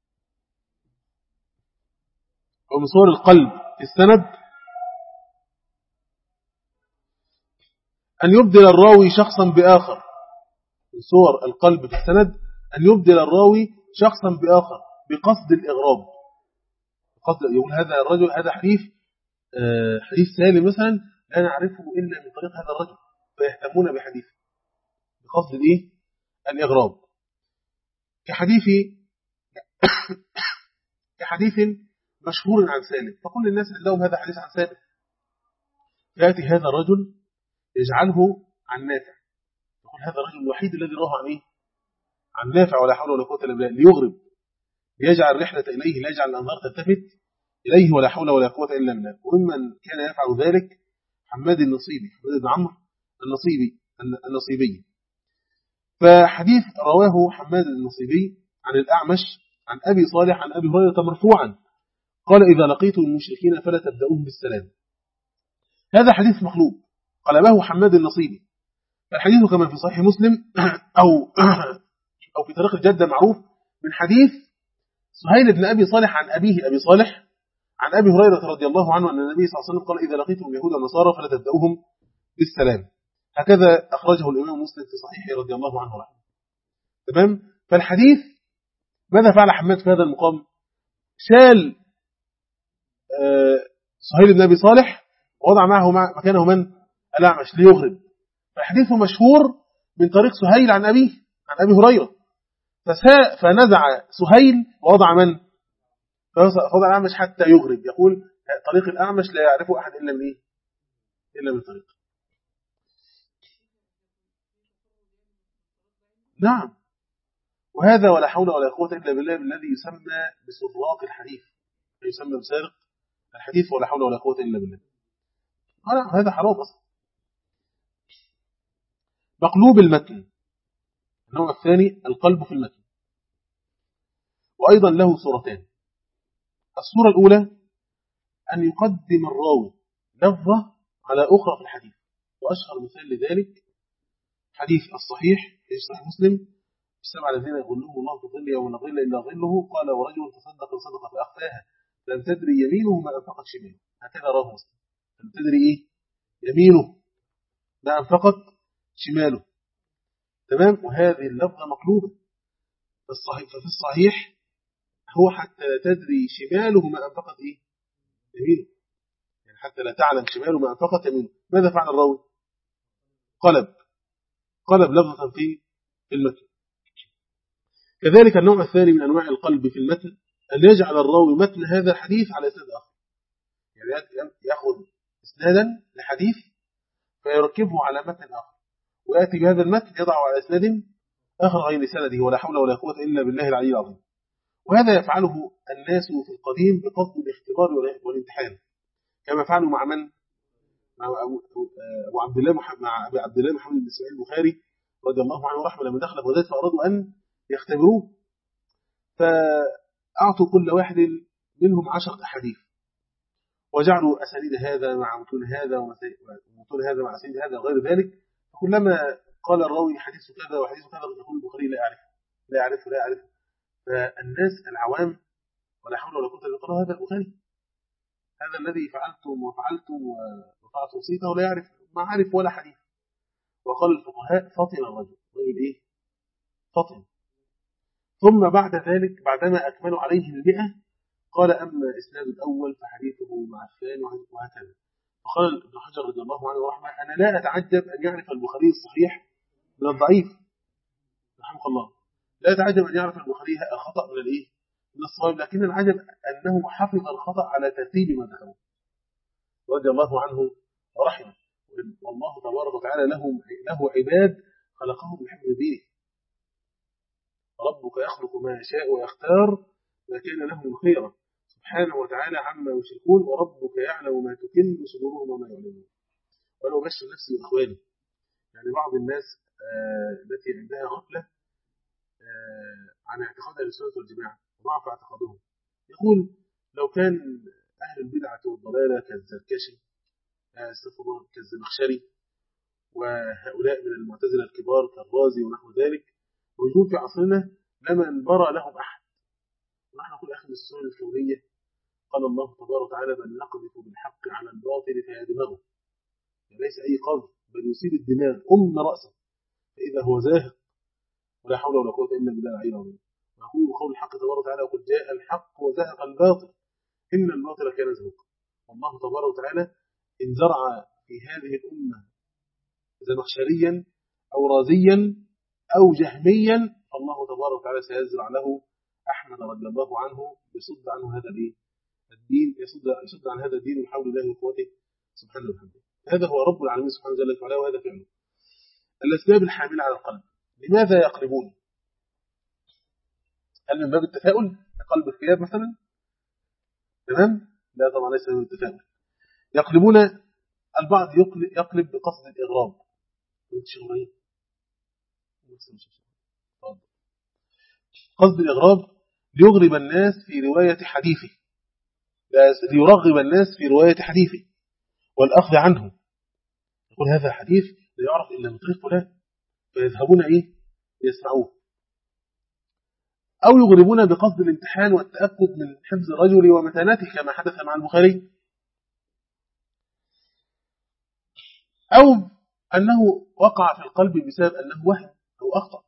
ومن صور القلب في السند أن يبدل الراوي شخصا بآخر. من صور القلب في السند أن يبدل الراوي شخصا بآخر بقصد الإغراب. يقول هذا الرجل، هذا حديث سالم مثلا لا نعرفه إلا من طريق هذا الرجل، فيهتمون بحديثه بقصد الإيه؟ الإغراب. كحديث مشهور عن سالم، فكل الناس عندهم هذا حديث عن سالم، يأتي هذا الرجل يجعله عن نافع، يقول هذا الرجل الوحيد الذي رواه عن إيه؟ عن نافع ولا حول ولا قوة إلا بالله، ليغرب، ليجعل الرحلة إليه، لا يجعل الأنظار تلتفت إليه ولا حول ولا قوة إلا بالله. وممن كان يفعل ذلك حماد النصيبي، حماد بن عمرو النصيبي. فحديث رواه حماد النصيبي عن الأعمش عن أبي صالح عن أبي هريرة مرفوعا قال إذا لقيتم المشركين فلا تبدأوهم بالسلام. هذا حديث مخلوق قلبه حماد النصيبي. الحديث كما في صحيح مسلم أو في طريق الجدة معروف من حديث سهيل بن أبي صالح عن أبيه أبي صالح عن أبي هريرة رضي الله عنه أن النبي صلى الله عليه وسلم قال إذا لقيتم اليهود والنصارى فلا تبدأوهم بالسلام. هكذا أخرجه الإمام مسلم في صحيحه رضي الله عنه رحمه. تمام. فالحديث ماذا فعل حماد في هذا المقام؟ شال سهيل بن أبي صالح ووضع معه مكانه من؟ الأعمش ليغرب. فالحديث مشهور من طريق سهيل عن أبيه عن أبي هريرة، فنزع سهيل ووضع من؟ فوضع الأعمش حتى يغرب، يقول طريق الأعمش لا يعرفه أحد إلا من إيه؟ إلا من طريق. نعم. وهذا ولا حول ولا قوة إلا بالله الذي يسمى بسراق الحديث، يسمى بسارق الحديث ولا حول ولا قوة إلا بالله. هذا حرام أصلا. مقلوب المتن، النوع الثاني القلب في المتن، وأيضا له صورتان. الصورة الأولى أن يقدم الراوي لفظة على أخرى في الحديث، وأشهر مثال لذلك حديث الصحيح في صحيح مسلم السبعة الذين يظلهم الله في ظل يوم لا ظل إلا ظله قال ورجل تصدق صدقة فأخفاها لم تدري يمينه ما أنفقت شماله. هكذا رواه مسلم، لم تدري إيه؟ يمينه ما أنفقت شماله. تمام. وهذه اللفظة مقلوبة. ففي الصحيح هو حتى لا تدري شماله ما أنفقت إيه؟ يمينه، يعني حتى لا تعلم شماله ما أنفقت يمينه. ماذا فعل الراوي؟ قلب لفظة في المتن. كذلك النوع الثاني من أنواع القلب في المتن أن يجعل الراوي متن هذا الحديث على إسناد آخر، يعني يأخذ إسنادا لحديث فيركبه على متن آخر، ويأتي بهذا المتن يضعه على إسناد آخر غير سنده ولا حول ولا قوة إلا بالله العلي العظيم. وهذا يفعله الناس في القديم بقصد الاختبار والامتحان، كما فعلوا مع من؟ مع أبو عبد الله محمد بن إسماعيل البخاري رضي الله عنه رحمه، لما دخل بغداد فأرادوا أن يختبروه، فأعطوا كل واحد منهم 10 أحاديث، وجعلوا أسانيد هذا مع متون هذا ومتون هذا مع أسانيد هذا وغير ذلك. فكلما قال الراوي حديث كذا وحديث كذا يقول البخاري لا يعرف. فالناس العوام ولا حول ولا قوة إلا بالله هذا البخاري، هذا الذي فعلتم وفعلتم صيته لا يعرف ما عرف ولا حديث. وقال الفقهاء فطن الرجل إيه؟ ثم بعد ذلك بعدما أكملوا عليه 100 قال أما إسناد الأول فحديثه مع الثاني وهكذا. وقال ابن حجر رضي الله عنه ورحمه: أنا لا أتعجب أن يعرف البخاري الصحيح من الضعيف رحمه الله، لا أتعجب أن يعرف البخاري الخطأ من الإيه؟ من الصواب، لكن العجب أنه حفظ الخطأ على ترتيب ما ذكره رضي الله عنه ورحمه. والله تبارك وتعالى له عباد خلقهم بحفظ دينه. ربك يخلق ما يشاء ويختار ما كان لهم الخيرة سبحانه وتعالى عما يشركون، وربك يعلم ما تكن صدورهم وما يعلمون. وأنا أبشر نفسي وإخواني، يعني بعض الناس التي عندها غفلة عن اعتقاد أهل السنة والجماعة وضعف اعتقادهم، يقول لو كان أهل البدعة والضلالة كالزركشي كالزمخشري وهؤلاء من المعتزلة الكبار كالرازي ونحو ذلك موجود في عصرنا لما انبرى لهم أحد. ونحن نقول أخي السنة الكونية قال الله تبارك وتعالى: بل نقذف بالحق على الباطل فيدمغه. ليس أي قذف، بل يصيب الدماغ رأسه فإذا هو زاهق، ولا حول ولا قوة إلا بالله العلي العظيم. ويقول قول الحق تبارك وتعالى: وقل جاء الحق وزهق الباطل إن الباطل كان زهوقا. والله تبارك وتعالى إن زرع في هذه الأمة زمخشريا أو رازيا أو جهميا، فالله تبارك وتعالى سيزرع له أحمد رضي الله عنه يصد عنه هذا الدين، يصد عن هذا الدين بحول الله وقوته سبحانه وتعالى. هذا هو رب العالمين سبحانه وتعالى، وهذا فعله. الأسباب الحاملة على القلب. لماذا يقلبون؟ هل من باب التفاؤل كقلب الثياب مثلا؟ تمام؟ لا طبعا، ليس من التفاؤل. يقلبون، البعض يقلب بقصد الإغراب. قصد الإغراب ليغرب الناس في رواية حديثه، ليرغب الناس في رواية حديثه والأخذ عنه. يقول هذا حديث لا يعرف إلا من طريق فلان، فيذهبون يسمعوه. أو يغربون بقصد الامتحان والتأكد من حفظ الرجل ومتانته كما حدث مع البخاري، أو أنه وقع في القلب بسبب أنه وهم أو أخطأ.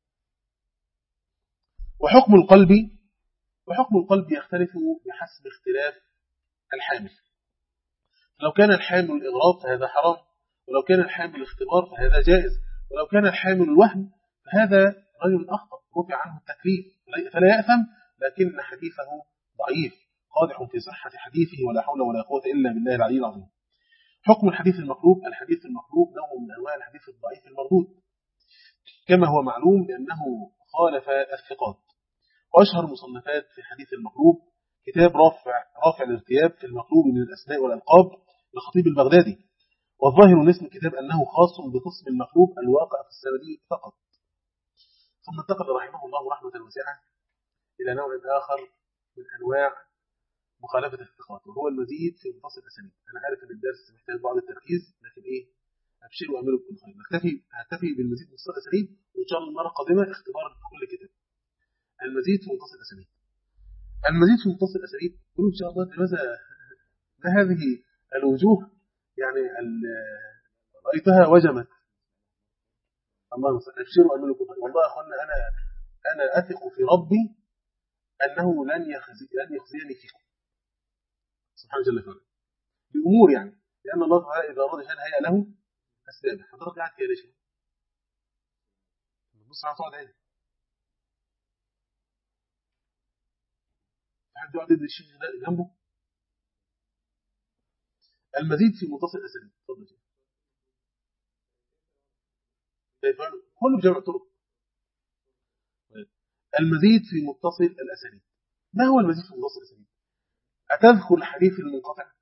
وحكم القلب يختلف بحسب اختلاف الحامل. لو كان الحامل الإغراب فهذا حرام، ولو كان الحامل الاختبار فهذا جائز، ولو كان الحامل الوهم فهذا رجل أخطأ رفع عنه التكليف فلا يأثم، لكن حديثه ضعيف قادح في صحة حديثه، ولا حول ولا قوة إلا بالله العلي العظيم. حكم الحديث المقلوب. الحديث المقلوب نوع من أنواع الحديث الضعيف المردود كما هو معلوم، لأنه خالف الثقات. وأشهر مصنفات في حديث المقلوب كتاب رافع الارتياب في المقلوب من الأسماء والألقاب للخطيب البغدادي. والظاهر من اسم الكتاب أنه خاص بقسم المقلوب الواقع في السند فقط. ثم انتقل رحمه الله رحمة واسعة إلى نوع آخر من أنواع مخالفة الثقات، وهو المزيد في متصل الأسانيد. أنا عارف أن الدرس محتاج بعض التركيز، لكن أبشروا وأعملوا بكل خير. هكتفي بالمزيد في متصل الأسانيد، وإن شاء الله المرة القادمة اختبار كل كتاب. المزيد في متصل الأسانيد. المزيد في متصل الأسانيد قولوا إن شاء الله ما هذه الوجوه يعني رأيتها وجمت. الله يسلمك. ابشروا وأعملوا بكل خير. والله يا أخوانا أنا أثق في ربي أنه لن يخزيني فيكم سبحانه جل وعلا بأمور، يعني لأن الله تعالى إذا أراد شيئا هيأ له أسبابه. حضرتك قاعد كده ليش؟ بص على صوت عيني. حد يقعد يدري الشيخ جنبه. المزيد في متصل الأسانيد. اتفضل. كله بجمع طرق. المزيد في متصل الأسانيد. ما هو المزيد في متصل الأسانيد؟ أتذكر الحديث المنقطع؟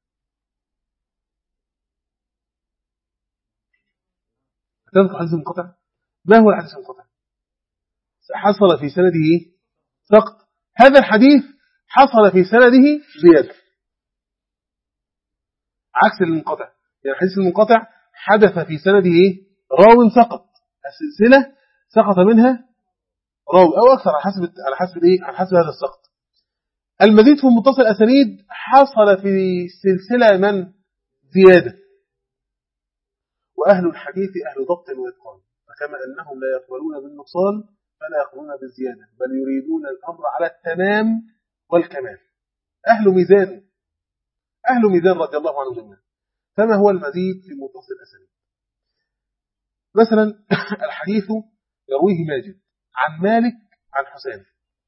أتذكر الحديث المنقطع؟ ما هو الحديث المنقطع؟ حصل في سنده سقط. هذا الحديث حصل في سنده زيادة عكس المنقطع. يعني الحديث المنقطع حدث في سنده راو سقط، السلسلة سقط منها راوي أو أكثر على حسب هذا السقط. المزيد في متصل الأسانيد حصل في سلسلة من زيادة، وأهل الحديث أهل ضبط وإتقان، فكما أنهم لا يقبلون بالنقصان فلا يقولون بالزيادة بل يريدون الأمر على التمام والكمال. أهل ميزان رضي الله عنهم جميعا. فما هو المزيد في متصل الأسانيد؟ مثلا الحديث يرويه ماجد عن مالك عن حسين.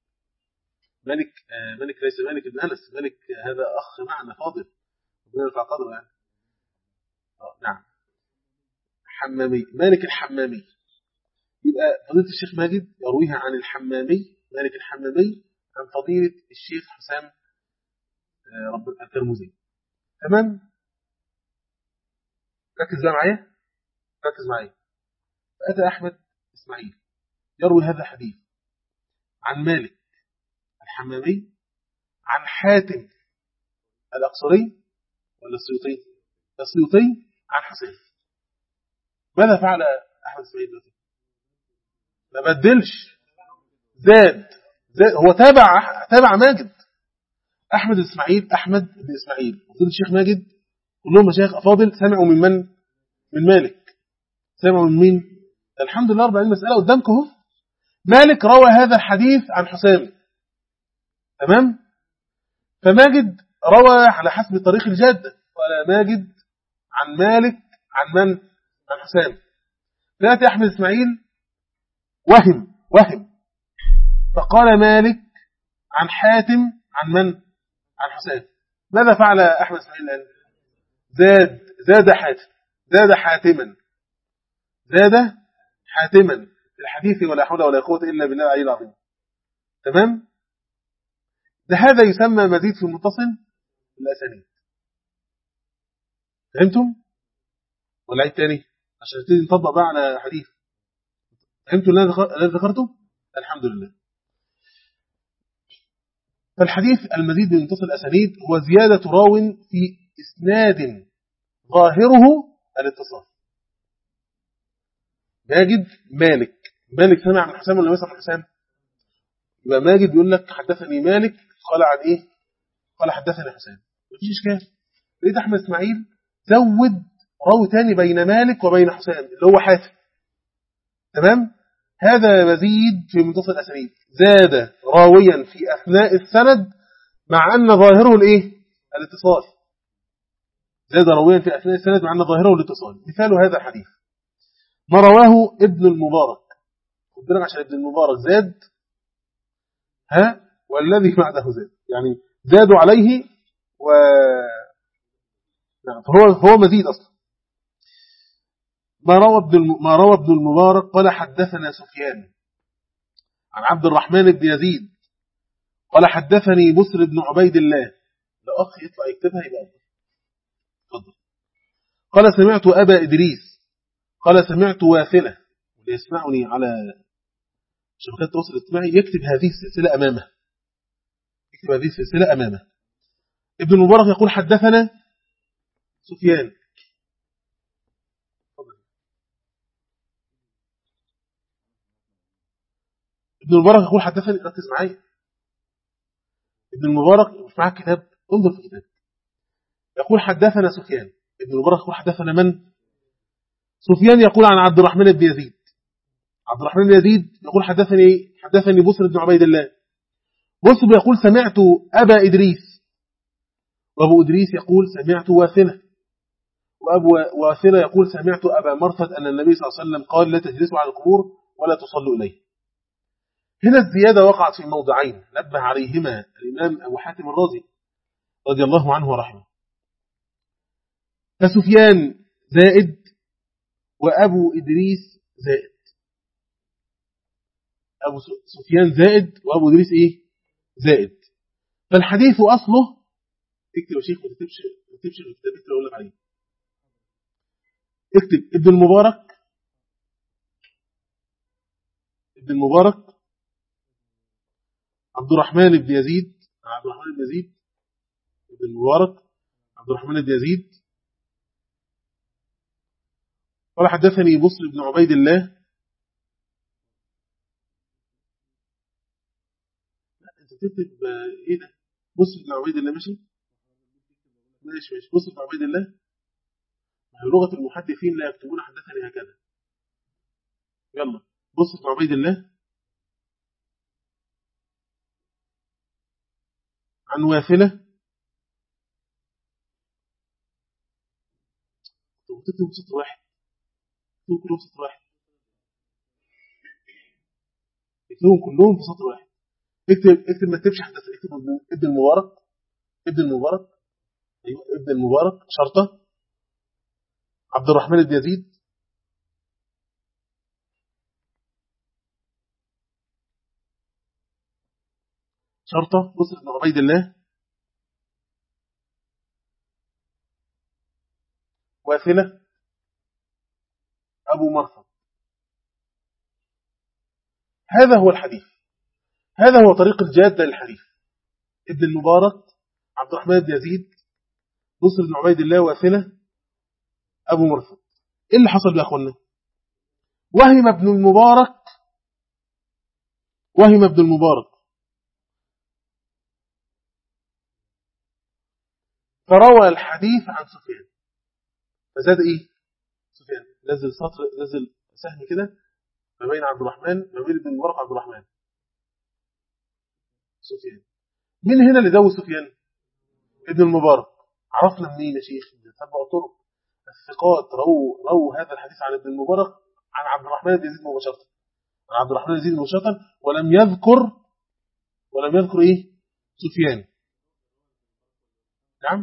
مالك ليس مالك بن أنس، مالك هذا أخ معنا فاضل ربنا يرفع قدره يعني. نعم، حمامي، مالك الحمامي. يبقى فضيلة الشيخ ماجد يرويها عن الحمامي، مالك الحمامي، عن فضيلة الشيخ حسام رب الترمذي. تمام؟ ركز بقى معايا، ركز معايا. فأتى أحمد إسماعيل يروي هذا الحديث عن مالك الحمامي عن حاتم الأقصري ولا السيوطي؟ السيوطي عن حسين. ماذا فعل أحمد إسماعيل دلوقتي؟ ما بدلش، زاد هو تابع ماجد. أحمد بن إسماعيل وفضل الشيخ ماجد كلهم مشايخ أفاضل، سمعوا من من مالك. سمعوا من مين؟ الحمد لله 40 مسألة قدامكم اهو. مالك روى هذا الحديث عن حسام، تمام؟ فماجد روى على حسب طريق الجادة، قال ماجد عن مالك عن من؟ عن حسام. فأتى أحمد إسماعيل وهم فقال مالك عن حاتم عن من؟ عن حسام. ماذا فعل أحمد إسماعيل الآن؟ زاد حاتما في الحديث ولا حول ولا قوة إلا بالله العلي العظيم. تمام؟ هذا يسمى مزيد في متصل الأسانيد. فهمتم؟ ولا عيد تاني عشان نبتدي نطبق بقى على حديث؟ فهمتوا الذي ذكرته؟ الحمد لله. فالحديث المزيد من متصل الأسانيد هو زيادة راو في إسناد ظاهره الاتصال. مالك سمع من حسام ولا سمع من حسام؟ يبقى ماجد بيقول لك حدثني مالك قال عن ايه؟ قال حدثني حسام. مفيش اشكال. لقيت احمد اسماعيل زود راوي تاني بين مالك وبين حسام اللي هو حاتم. تمام؟ هذا مزيد في متصل الاسانيد، زاد راويا في اثناء السند مع ان ظاهره الايه؟ الاتصال. زاد راويا في اثناء السند مع ان ظاهره الاتصال. مثال هذا الحديث ما رواه ابن المبارك. خد بالك عشان ابن المبارك زاد والذي بعده زاد، يعني زادوا عليه و نعم، فهو مزيد اصلا. ما روى ابن المبارك قال حدثنا سفيان عن عبد الرحمن بن يزيد قال حدثني بسر بن عبيد الله. لو اخ يطلع يكتبها يبقى اتفضل. قال سمعت ابا ادريس قال سمعت واثله. اللي يسمعني على شبكات التواصل الاجتماعي يكتب هذه السلسله امامه. ابن المبارك يقول حدثنا سفيان. ابن المبارك يقول حدثني، ركز معايا. ابن المبارك مش معاك كتاب، انظر في الكتاب. يقول حدثنا سفيان. ابن المبارك يقول حدثنا من؟ سفيان يقول عن عبد الرحمن بن يزيد. عبد الرحمن بن يزيد يقول حدثني بسر بن عبيد الله. بسر يقول سمعت أبا إدريس. وأبو إدريس يقول سمعت واثلة. وأبو واثلة يقول سمعت أبا مرثد أن النبي صلى الله عليه وسلم قال لا تجلسوا على القبور ولا تصلوا إليه. هنا الزيادة وقعت في موضعين نبه عليهما الإمام أبو حاتم الرازي رضي الله عنه ورحمه. فسفيان زائد وأبو إدريس زائد. أبو سفيان زائد وأبو إدريس إيه؟ زائد. فالحديث أصله، اكتب يا شيخ ما تكتبش الكتاب اللي أقول لك عليه. اكتب ابن المبارك عبد الرحمن بن يزيد ابن المبارك عبد الرحمن بن يزيد قال حدثني بسر بن عبيد الله. لا انت تكتب ايه ده؟ بسر بن عبيد الله. ماشي بسر بن عبيد الله. لغة المحدثين لا يكتبون حدثني هكذا. يلا بسر بن عبيد الله عن واثلة. وتكتب سطر واحد، تكتب كلهم سطر واحد، اكتبهم كلهم في سطر واحد. اكتب ما تكتبش حدث، اكتب ابن المبارك، ابن المبارك، ايوه ابن المبارك شرطة عبد الرحمن بن يزيد شرطة بصر بن عبيد الله واثلة أبو مرثد. هذا هو الحديث، هذا هو طريق الجادة للحديث. ابن المبارك عبد الرحمن بن يزيد بصر بن عبيد الله واثلة أبو مرثد. إيه اللي حصل يا أخوانا؟ وهم ابن المبارك، وهم ابن المبارك فروى الحديث عن سفيان، فزاد إيه؟ سفيان نزل سطر، نزل سهم كده ما بين عبد الرحمن، ما بين ابن المبارك وعبد الرحمن سفيان. من هنا اللي زود سفيان؟ ابن المبارك. عرفنا منين يا شيخ؟ من تتبع طرق الثقات رووا هذا الحديث عن ابن المبارك عن عبد الرحمن بن يزيد مباشرة، عن عبد الرحمن بن يزيد مباشرة، ولم يذكر ايه؟ سفيان. نعم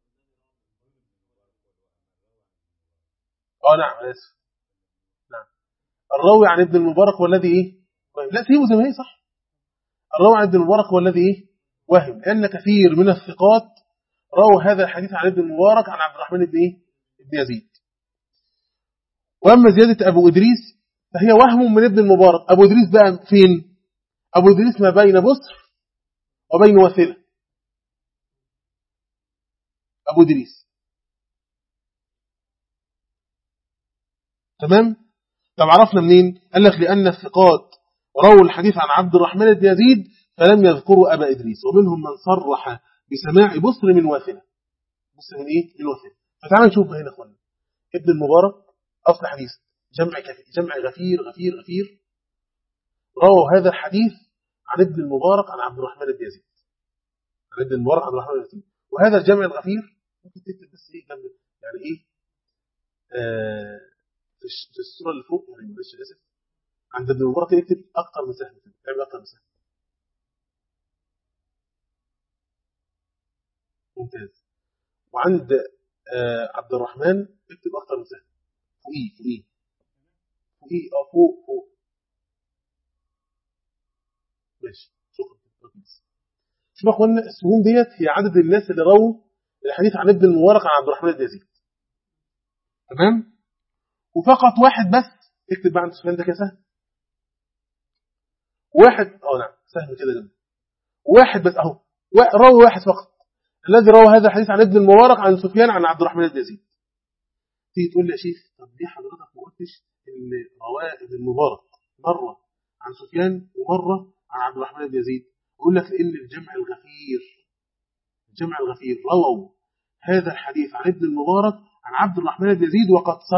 نعم اسف، نعم الراوي عن ابن المبارك والذي ايه؟ لا سيبه زي ما هي صح. الراوي عن ابن المبارك والذي ايه؟ وهم، لان كثير من الثقات رووا هذا الحديث عن ابن المبارك عن عبد الرحمن بن ايه؟ ابن يزيد. واما زيادة ابو ادريس فهي وهم من ابن المبارك. ابو ادريس بقى فين؟ ابو ادريس ما بين بصر وبين واثلة. ابو ادريس تمام. طب عرفنا منين؟ قال لك لأن الثقات رووا الحديث عن عبد الرحمن بن يزيد فلم يذكروا أبا إدريس، ومنهم من صرح بسماع بصر من واثلة. بصر من إيه؟ من واثلة. فتعالوا نشوف هنا أخوانا، ابن المبارك أصل حديث جمع غفير رووا هذا الحديث عن ابن المبارك عن عبد الرحمن بن يزيد، عن ابن المبارك عن عبد الرحمن بن يزيد. وهذا الجمع الغفير ممكن تكتب بس إيه جنب، يعني إيه في الصورة اللي فوق، يعني معلش آسف، عند ابن المبارك يكتب أكثر من سهم، تعمل أكثر من سهم. ممتاز. وعند عبد الرحمن اكتب أكثر من سهم، فوقيه فوق. ماشي شكرا. شوف يا اخوانا، السهوم ديت هي عدد الناس اللي رووا الحديث عن ابن المبارك عن عبد الرحمن بن يزيد. تمام. وفقط واحد بس اكتب بقى عند سفيان ده كده سهم، واحد نعم سهم كده جنب، واحد بس اهو، روى واحد فقط الذي روى هذا الحديث عن ابن المبارك عن سفيان عن عبد الرحمن بن يزيد. تيجي تقول لي يا شيخ طب ليه حضرتك ما قلتش ان رواه ابن المبارك مره عن سفيان ومره عن عبد الرحمن بن يزيد؟ اقول لك لان الجمع الغفير رووا هذا الحديث عن ابن المبارك عن عبد الرحمن بن يزيد،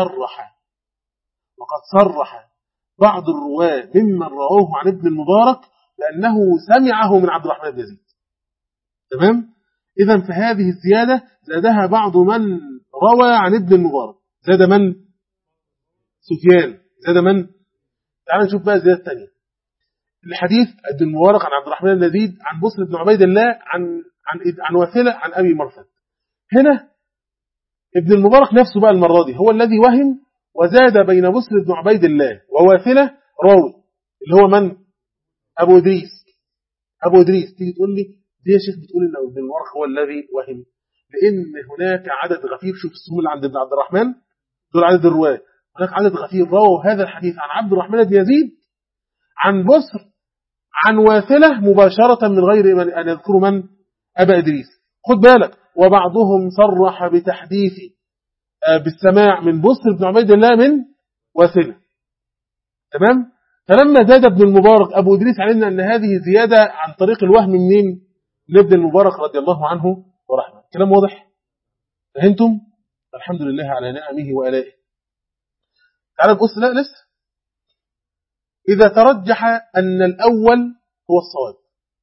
وقد صرح بعض الرواه ممن رواه عن ابن المبارك لانه سمعه من عبد الرحمن بن يزيد. تمام. إذن فهذه الزيادة زادها بعض من روى عن ابن المبارك. زاد من؟ سفيان. زاد من؟ تعال نشوف بقى الزيادة الثانية. الحديث ابن المبارك عن عبد الرحمن بن يزيد عن بصر بن عبيد الله عن واثلة عن أبي مرثد. هنا ابن المبارك نفسه بقى المرة دي هو الذي وهم وزاد بين بصر بن عبيد الله وواثلة راوي اللي هو من؟ أبو إدريس. تيجي تقول لي دي يا شيخ بتقول ان ابن المبارك هو الذي وهم، لان هناك عدد غفير. شوف السهم اللي عند ابن عبد الرحمن دول عدد الرواه، هناك عدد غفير رووا هذا الحديث عن عبد الرحمن بن يزيد عن بصر عن واثلة مباشرة من غير ان يذكروا من؟ أبا إدريس. خد بالك، وبعضهم صرح بتحديث بالسماع من بصر بن عبيد الله من واثلة. تمام. فلما زاد ابن المبارك أبو إدريس علمنا أن هذه زيادة عن طريق الوهم منين؟ لابن المبارك رضي الله عنه ورحمه. كلام واضح؟ فهمتم؟ الحمد لله على نعمه وآلائه. تعالى نبص، لا لسه. إذا ترجح أن الأول هو الصواب،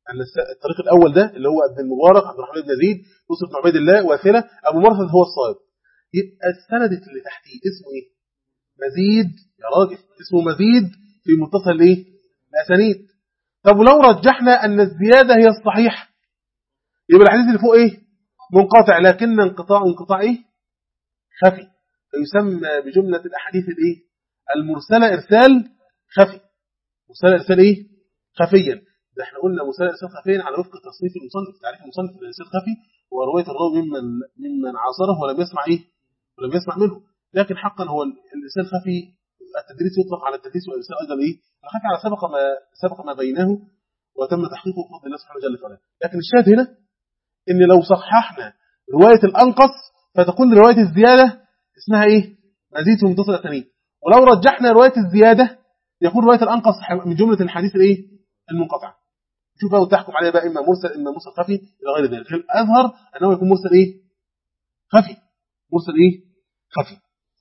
أن الطريق الأول ده اللي هو ابن المبارك عبد الرحمن بن يزيد يوسف بن عبيد الله واثلة أبو مرثد هو الصائب. يبقى السند اللي تحتيه اسمه إيه؟ مزيد يا راجل، اسمه مزيد في متصل إيه؟ الأسانيد. طب ولو رجحنا أن الزيادة هي الصحيح يبقى الحديث اللي فوق إيه؟ منقطع، لكن انقطاع إيه؟ خفي، فيسمى بجملة الأحاديث الإيه؟ المرسلة إرسال خفي. مرسلة إرسال إيه؟ خفيا. ده احنا قلنا مرسلة إرسال خفيا على وفق تصنيف المصنف، تعريف المصنف الإرسال خفي هو رواية الراوي ممن عاصره ولم يسمع إيه؟ ولم يسمع منه. لكن حقا هو الإرسال خفي، التدريس يطلق على التدريس والإرسال أيضا إيه؟ الخفي على سبق ما بينه وتم تحقيقه بفضل الله سبحانه وتعالى. لكن الشاهد هنا إن لو صححنا رواية الأنقص فتكون رواية الزيادة اسمها إيه؟ مزيد في متصل الأسانيد. ولو رجحنا رواية الزيادة يكون رواية الأنقص من جملة الحديث الإيه؟ المنقطع. شوف بقى وتحكم عليه بقى إما مرسل خفي إلى غير ذلك. الأظهر أنه يكون مرسل إيه؟ خفي. مرسل إيه؟ خفي.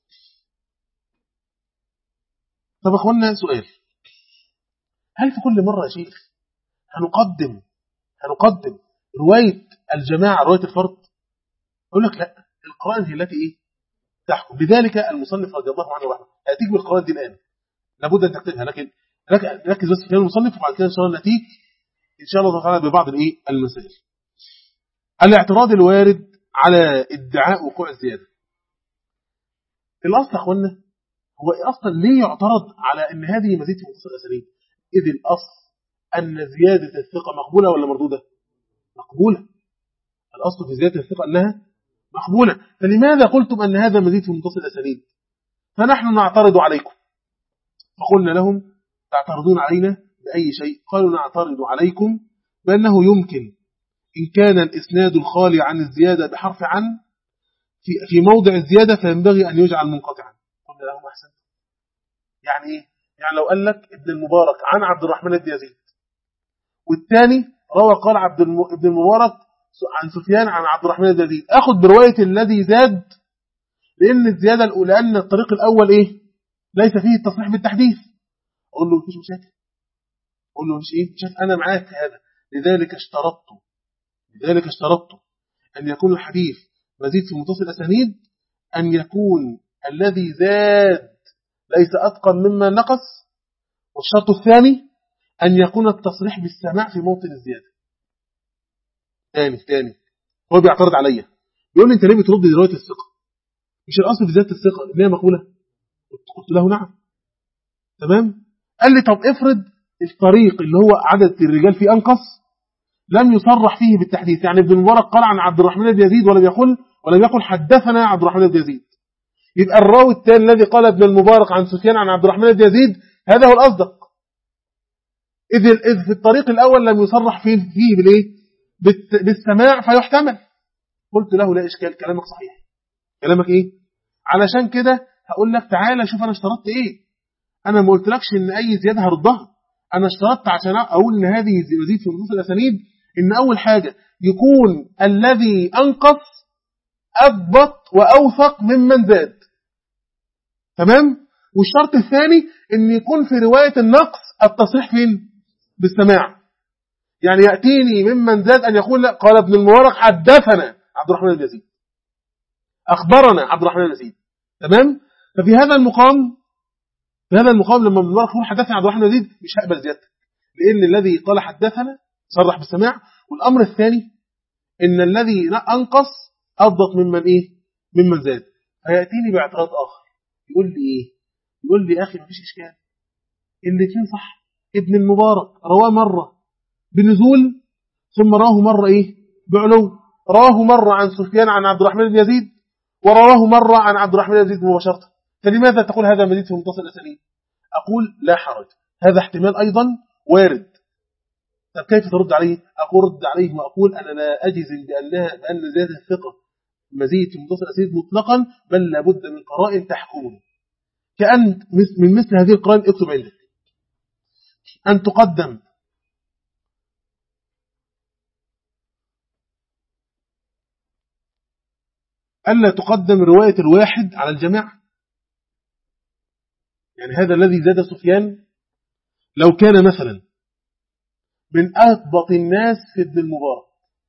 طب أخوانا سؤال، هل في كل مرة يا شيخ هنقدم رواية الجماعة رواية الفرد؟ أقول لك لا، القرآن هي التي إيه؟ تحكم. بذلك المصنف رضي الله عنه ورحمه هاتيك بالقرآن دي الآن، لابد أن تكتبها، لكن ركز بس في كلام المصنف وبعد كده إن شاء الله نتيك إن شاء الله تعالى ببعض الإيه؟ المسائل. الاعتراض الوارد على ادعاء وقوع الزيادة. الأصل أخوانا هو أصلا ليه يعترض على أن هذه مزيد في متصل الأسانيد؟ إذ الأصل أن زيادة الثقة مقبولة ولا مردودة؟ مقبولة. الأصل في زيادة الثقة أنها مقبولة، فلماذا قلتم أن هذا مزيد في متصل الأسانيد؟ فنحن نعترض عليكم. فقلنا لهم تعترضون علينا بأي شيء؟ قالوا نعترض عليكم بأنه يمكن إن كان الإسناد الخالي عن الزيادة بحرف عن في موضع الزيادة فينبغي أن يجعل منقطعا. قلنا لهم أحسن. يعني إيه؟ يعني لو قال لك ابن المبارك عن عبد الرحمن بن يزيد والثاني روى قال ابن المبارك عن سفيان عن عبد الرحمن بن يزيد، أخذ برواية الذي زاد، لأن الزيادة الأولى أن الطريق الأول إيه؟ ليس فيه التصريح بالتحديث. أقول له مفيش مشاكل، أقول له مش إيه؟ شايف أنا معاك في هذا. لذلك اشترطت أن يكون الحديث مزيد في متصل الأسانيد أن يكون الذي زاد ليس أتقن مما نقص، والشرط الثاني أن يكون التصريح بالسماع في موطن الزيادة. تاني هو بيعترض عليا، بيقول لي أنت ليه بترد رواية الثقة؟ مش الأصل في زيادة الثقة اللي هي مقبولة؟ قلت له نعم. تمام. قال لي طب افرض الطريق اللي هو عدد الرجال فيه أنقص لم يصرح فيه بالتحديث، يعني ابن المبارك قال عن عبد الرحمن بن يزيد ولم يقل حدثنا عبد الرحمن بن يزيد، يبقى الراوي الثاني الذي قال ابن المبارك عن سفيان عن عبد الرحمن بن يزيد هذا هو الأصدق، إذ في الطريق الأول لم يصرح فيه بالإيه؟ بالسماع فيحتمل. قلت له لا إشكال، كلامك صحيح. كلامك إيه؟ علشان كده هقول لك تعالى شوف أنا اشترطت إيه. أنا ما قلتلكش إن أي زيادة هردها، أنا اشترطت عشان أقول إن هذه مزيد في متصل الأسانيد إن أول حاجة يكون الذي أنقص أضبط وأوثق ممن زاد. تمام؟ والشرط الثاني إن يكون في رواية النقص التصريح فين؟ بالسماع. يعني يأتيني ممن زاد أن يقول لا قال ابن المبارك حدثنا عبد الرحمن بن يزيد، أخبرنا عبد الرحمن بن يزيد. تمام؟ ففي هذا المقام لما ابن المبارك يقول حدثنا عبد الرحمن بن يزيد مش هقبل زيادته، لأن الذي قال حدثنا صرح بالسماع، والأمر الثاني إن الذي أنقص أضبط ممن زاد. فيأتيني باعتراض آخر يقول لي إيه؟ يقول لي أخي مفيش إشكال، الاثنين صح. ابن المبارك رواه مرة بنزول ثم راه مرة بعلو، راه مرة عن سفيان عن عبد الرحمن بن يزيد ورواه مرة عن عبد الرحمن بن يزيد مباشرة، فلماذا تقول هذا مزيد في متصل الأسانيد؟ أقول لا حرج، هذا احتمال أيضا وارد. طب كيف ترد عليه؟ أقول رد عليه وأقول أنا لا أجزم بأن زيادة الثقة مزيد في متصل الأسانيد مطلقا، بل لابد من قرائن تحكمه. كأن من مثل هذه القرائن اكتب عندك أن تقدم ألا تقدم رواية الواحد على الجماعة. يعني هذا الذي زاد سفيان لو كان مثلا من أضبط الناس في ابن المبارك،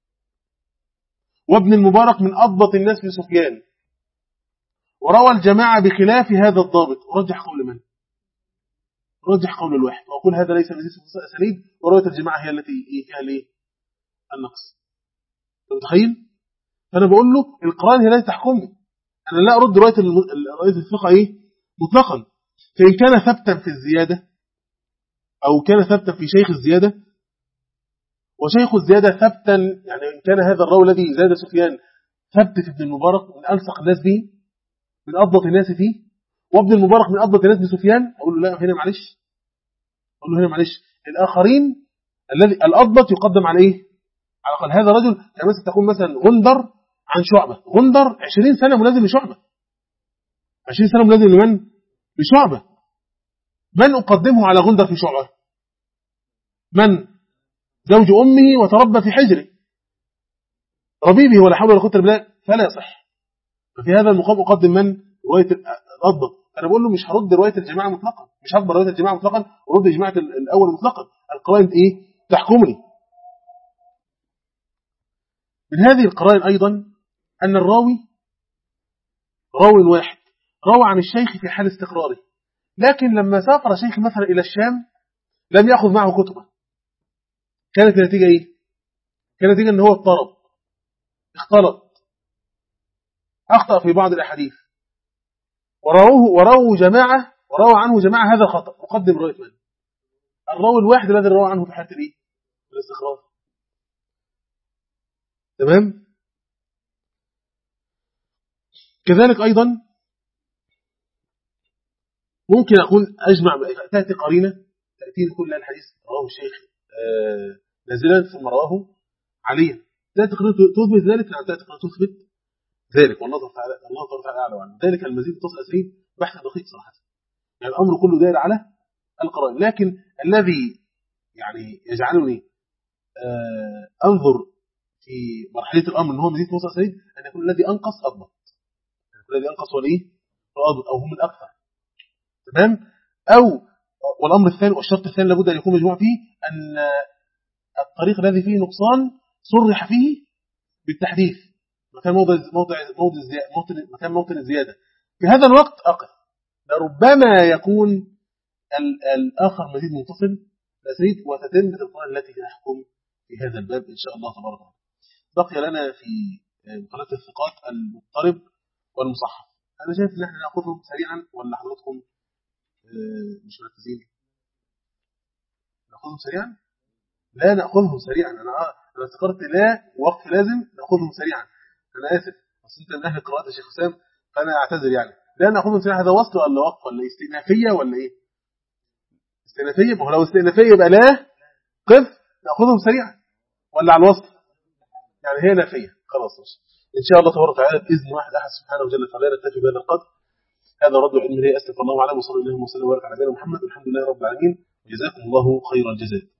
وابن المبارك من أضبط الناس في سفيان، وروى الجماعة بخلاف هذا الضابط. ورجح قول من؟ رجح قول الواحد، وأقول هذا ليس مزيد في أسانيد، ورواية الجماعة هي التي فيها ليه النقص. متخيل؟ فأنا بقول له القرآن هي لا تحكمني، أنا لا أرد رواية الثقة مطلقا، فإن كان ثبتا في الزيادة أو كان ثبتا في شيخ الزيادة، وشيخ الزيادة ثبتا، يعني إن كان هذا الراوي الذي زاد سفيان ثبت في ابن المبارك من ألصق الناس به، من أضبط الناس فيه، وابن المبارك من أضبط الناس بسفيان، أقول له لا، هنا معلش، أقول له هنا معلش، الآخرين الذي الأضبط يقدم على إيه؟ على قال هذا رجل، يعني مثلا تقول مثلا غندر عن شعبة، غندر 20 سنة ملازم لشعبة، 20 سنة ملازم لمن؟ لشعبة. من أقدمه على غندر في شعبة؟ من؟ زوج أمه وتربى في حجره، ربيبه، ولا حول ولا قوة إلا بالله، فلا يصح. ففي هذا المقام أقدم من؟ رواية الأضبط. أنا بقول له مش هرد رواية الجماعة مطلقا، مش هقبل رواية الجماعة مطلقا ورد جماعة الأول مطلقا، القرائن تحكمني. من هذه القرائن أيضا أن الراوي واحد روى عن الشيخ في حال استقراره، لكن لما سافر شيخ مثلا إلى الشام لم يأخذ معه كتبه، كانت النتيجة إيه؟ كانت النتيجة أنه هو اضطرب، اختلط، أخطأ في بعض الأحاديث، ورووا عنه جماعة، هذا خطأ. أقدم رواية من؟ الراوي الواحد الذي روى عنه في حالة الاستقرار. تمام. كذلك أيضا ممكن أكون أجمع، تأتي قرينة تأتي كل الحديث رواه الشيخ نازلا ثم رواه عليا، تأتي قرينة تثبت ذلك، نعم تأتي قرينة تثبت ذلك، والله تعالى أعلم عن ذلك. المزيد تصل أسرين بحث دقيق صراحة، يعني الأمر كله داير على القرآن. لكن الذي يعني يجعلني أنظر في مرحلة الأمر أنه مزيد تصل أسرين أن يكون الذي أنقص أضبط، الذي أنقص أضبط أو هم الأكثر. تمام. والأمر الثاني والشرط الثاني لابد أن يكون مجموع فيه أن الطريق الذي فيه نقصان صرح فيه بالتحديث، مكان موطن الزيادة. في هذا الوقت أقف، لربما يكون الآخر مزيد متصل الأسانيد، وتتم القرآن التي تحكم في هذا الباب إن شاء الله تبارك وتعالى. بقي لنا في مقالات الثقات المضطرب والمصحف. أنا شايف إن احنا نأخذهم سريعا، ولا حضراتكم مش مركزين؟ نأخذهم سريعا؟ لا نأخذهم سريعا. أنا افتكرت لا وقف لازم نأخذهم سريعا. أنا آسف، بس أنت من أهل القراءات يا شيخ حسام، فأنا أعتذر يعني. لا نأخذهم سريعا، هذا وصل ولا وقف ولا استئنافية ولا إيه؟ استئنافية. ما هو لو استئنافية يبقى لا قف نأخذهم سريعا، ولا على الوصل يعني هي نافية. خلاص ماشي إن شاء الله تبارك وتعالى بإذن واحد أحد سبحانه وجل وعلا نكتفي بهذا القدر. هذا رد العلم لي، أستغفر الله وعلى وصلى الله وسلم وبارك على نبينا محمد، والحمد لله رب العالمين، وجزاكم الله خير الجزاء.